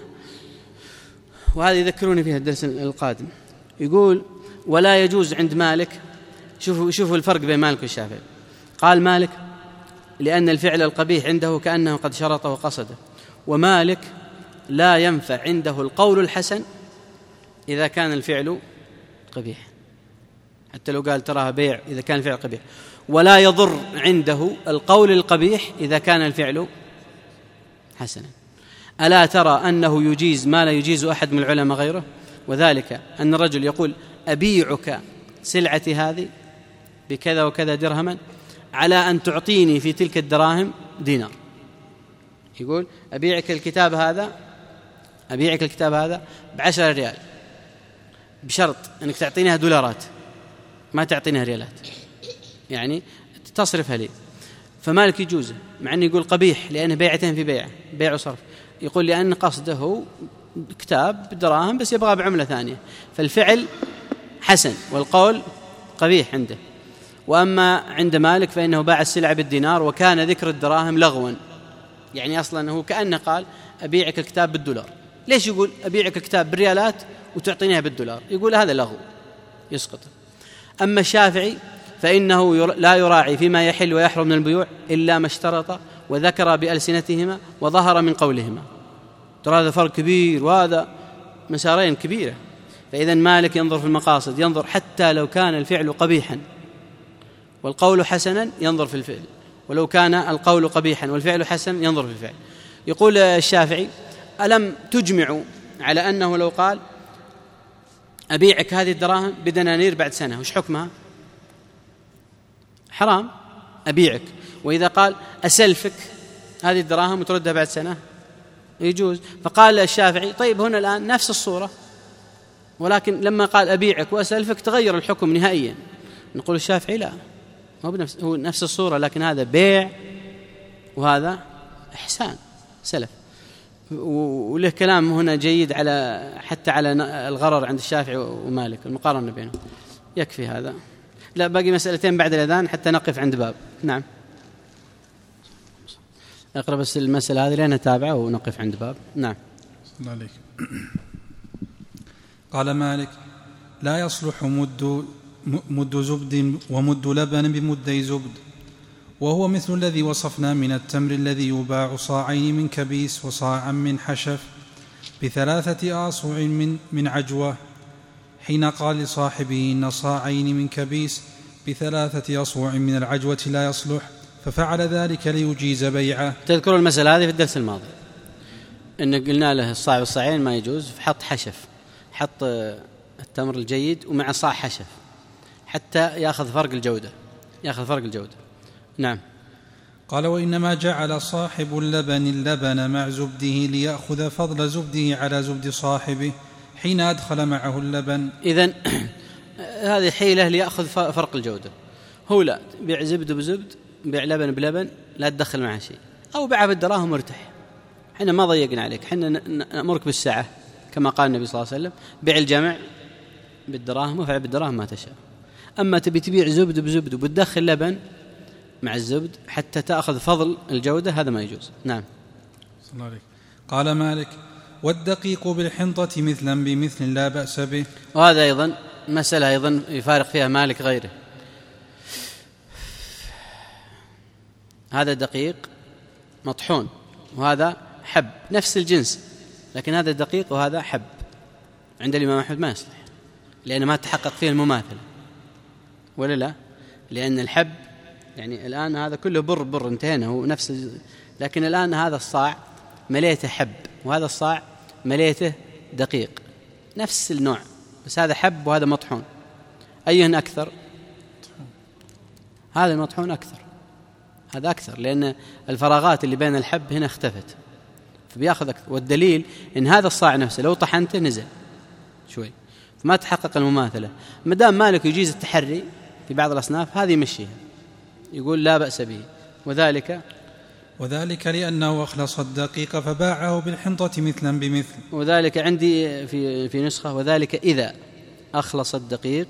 وهذا يذكروني فيها الدرس القادم. يقول ولا يجوز عند مالك. شوفوا شوفوا الفرق بين مالك والشافعي. قال مالك لأن الفعل القبيح عنده كأنه قد شرطه وقصده، ومالك لا ينفع عنده القول الحسن إذا كان الفعل قبيح، حتى لو قال تراها بيع إذا كان الفعل قبيح، ولا يضر عنده القول القبيح إذا كان الفعل حسنا. ألا ترى أنه يجيز ما لا يجيز أحد من العلماء غيره، وذلك أن الرجل يقول أبيعك سلعتي هذه بكذا وكذا درهما على أن تعطيني في تلك الدراهم دينار. يقول أبيعك الكتاب هذا أبيعك الكتاب هذا بعشرة ريال بشرط أنك تعطينيها دولارات ما تعطينيها ريالات، يعني تصرفها لي. فمالك يجوزه، مع أنه يقول قبيح لأنه بيعتين في بيعة بيع وصرف، يقول لأن قصده كتاب بدراهم بس يبغى بعملة ثانية، فالفعل حسن والقول قبيح عنده. وأما عند مالك فإنه باع السلعة بالدينار وكان ذكر الدراهم لغوا، يعني أصلا هو كأنه قال أبيعك الكتاب بالدولار. ليش يقول أبيعك الكتاب بالريالات وتعطينيها بالدولار؟ يقول هذا لغو يسقط. أما الشافعي فإنه لا يراعي فيما يحل ويحرم من البيوع إلا ما اشترط وذكر بألسنتهما وظهر من قولهما. ترى هذا فرق كبير وهذا مسارين كبيرة. فإذا مالك ينظر في المقاصد، ينظر حتى لو كان الفعل قبيحا والقول حسنا ينظر في الفعل، ولو كان القول قبيحا والفعل حسن ينظر في الفعل. يقول الشافعي ألم تجمعوا على أنه لو قال أبيعك هذه الدراهم بدنانير بعد سنة وش حكمها؟ حرام أبيعك. وإذا قال أسلفك هذه الدراهم وتردها بعد سنة يجوز. فقال الشافعي طيب هنا الآن نفس الصورة، ولكن لما قال أبيعك وأسلفك تغير الحكم نهائيا. نقول الشافعي لا، هو بنفس هو نفس الصورة، لكن هذا بيع وهذا إحسان سلف. وله كلام هنا جيد على حتى على الغرر عند الشافعي ومالك، المقارنة بينهم. يكفي هذا، لا باقي مسألتين بعد الأذان حتى نقف عند باب. نعم اقرأ بس المسألة هذه لأنها تابعة ونقف عند باب. نعم. الله عليك. قال مالك لا يصلح مد مد زبد ومد لبن بمدي زبد، وهو مثل الذي وصفنا من التمر الذي يباع صاعين من كبيس وصاعا من حشف بثلاثة آصع من, من عجوة، حين قال لصاحبه إن صاعين من كبيس بثلاثة أصوع من العجوة لا يصلح، ففعل ذلك ليجيز بيعه. تذكروا المسألة هذه في الدرس الماضي إن قلنا له الصاع والصاعين ما يجوز، فحط حشف، حط التمر الجيد ومع صاع حشف حتى يأخذ فرق الجودة، يأخذ فرق الجودة. نعم. قال: وإنما جعل صاحب اللبن اللبن مع زبده ليأخذ فضل زبده على زبد صاحبه حين أدخل معه اللبن. إذن هذه حيلة ليأخذ فرق الجودة. هو لا بيع زبد بزبد، بيع لبن بلبن، لا تدخل معه شيء، أو بيع بالدراهم مرتاح. حنا ما ضيقنا عليك، حنا نأمرك بالسعة كما قال النبي صلى الله عليه وسلم: بيع الجمع بالدراهم وفعل بالدراهم ما تشاء. أما تبي تبيع زبد بزبد وبتدخل لبن مع الزبد حتى تأخذ فضل الجودة، هذا ما يجوز. نعم. صلى الله عليه. قال مالك: والدقيق بالحنطة مثلا بمثل لا بأس به. وهذا أيضا مسألة أيضا يفارق فيها مالك غيره. هذا دقيق مطحون وهذا حب، نفس الجنس، لكن هذا دقيق وهذا حب. عند الإمام أحمد ما يصلح، لأن ما تحقق فيه المماثلة، ولا لا؟ لأن الحب يعني الآن هذا كله بر بر انتهينا، هو نفس، لكن الآن هذا الصاع مليته حب وهذا الصاع مليته دقيق، نفس النوع، بس هذا حب وهذا مطحون. أيهن أكثر؟ هذا المطحون أكثر، هذا أكثر، لأن الفراغات اللي بين الحب هنا اختفت فبيأخذ أكثر. والدليل إن هذا الصاع نفسه لو طحنته نزل شوي، فما تحقق المماثلة. مدام مالك يجيز التحري في بعض الأصناف هذه يمشيها، يقول لا بأس به. وذلك وذلك لأنه أخلص الدقيق فباعه بالحنطة مثلا بمثل. وذلك عندي في في نسخة: وذلك إذا أخلص الدقيق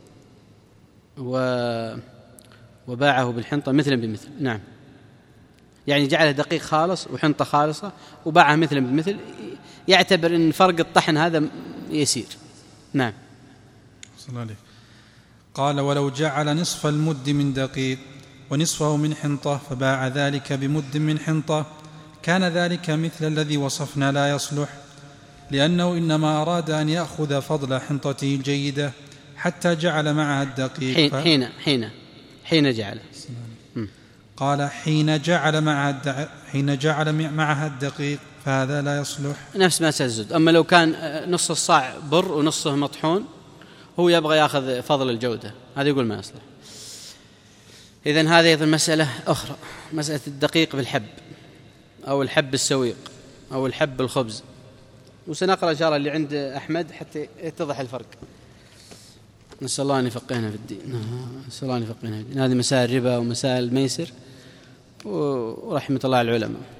و وباعه بالحنطة مثلا بمثل. نعم، يعني جعله دقيق خالص وحنطة خالصة وباعه مثلا بمثل، يعتبر أن فرق الطحن هذا يسير. نعم. صلى الله عليه. قال: ولو جعل نصف المد من دقيق ونصفه من حنطة فباع ذلك بمد من حنطة كان ذلك مثل الذي وصفنا لا يصلح، لأنه إنما أراد أن يأخذ فضل حنطته الجيدة حتى جعل معها الدقيق. حين ف... حين حين حين جعل قال: حين جعل معها الدع... حين جعل معها الدقيق فهذا لا يصلح، نفس ما سيزد. أما لو كان نص الصاع بر ونصه مطحون، هو يبغى يأخذ فضل الجودة، هذا يقول ما يصلح. إذن هذه أيضا مسألة أخرى، مسألة الدقيق بالحب أو الحب السويق أو الحب بالخبز، وسنقرأ إن شاء الله اللي عند أحمد حتى يتضح الفرق. نسأل الله أن يفقهنا في الدين، نسأل الله أن يفقهنا في الدين. هذه مسائل الربا ومسائل الميسر ورحمة الله على العلماء.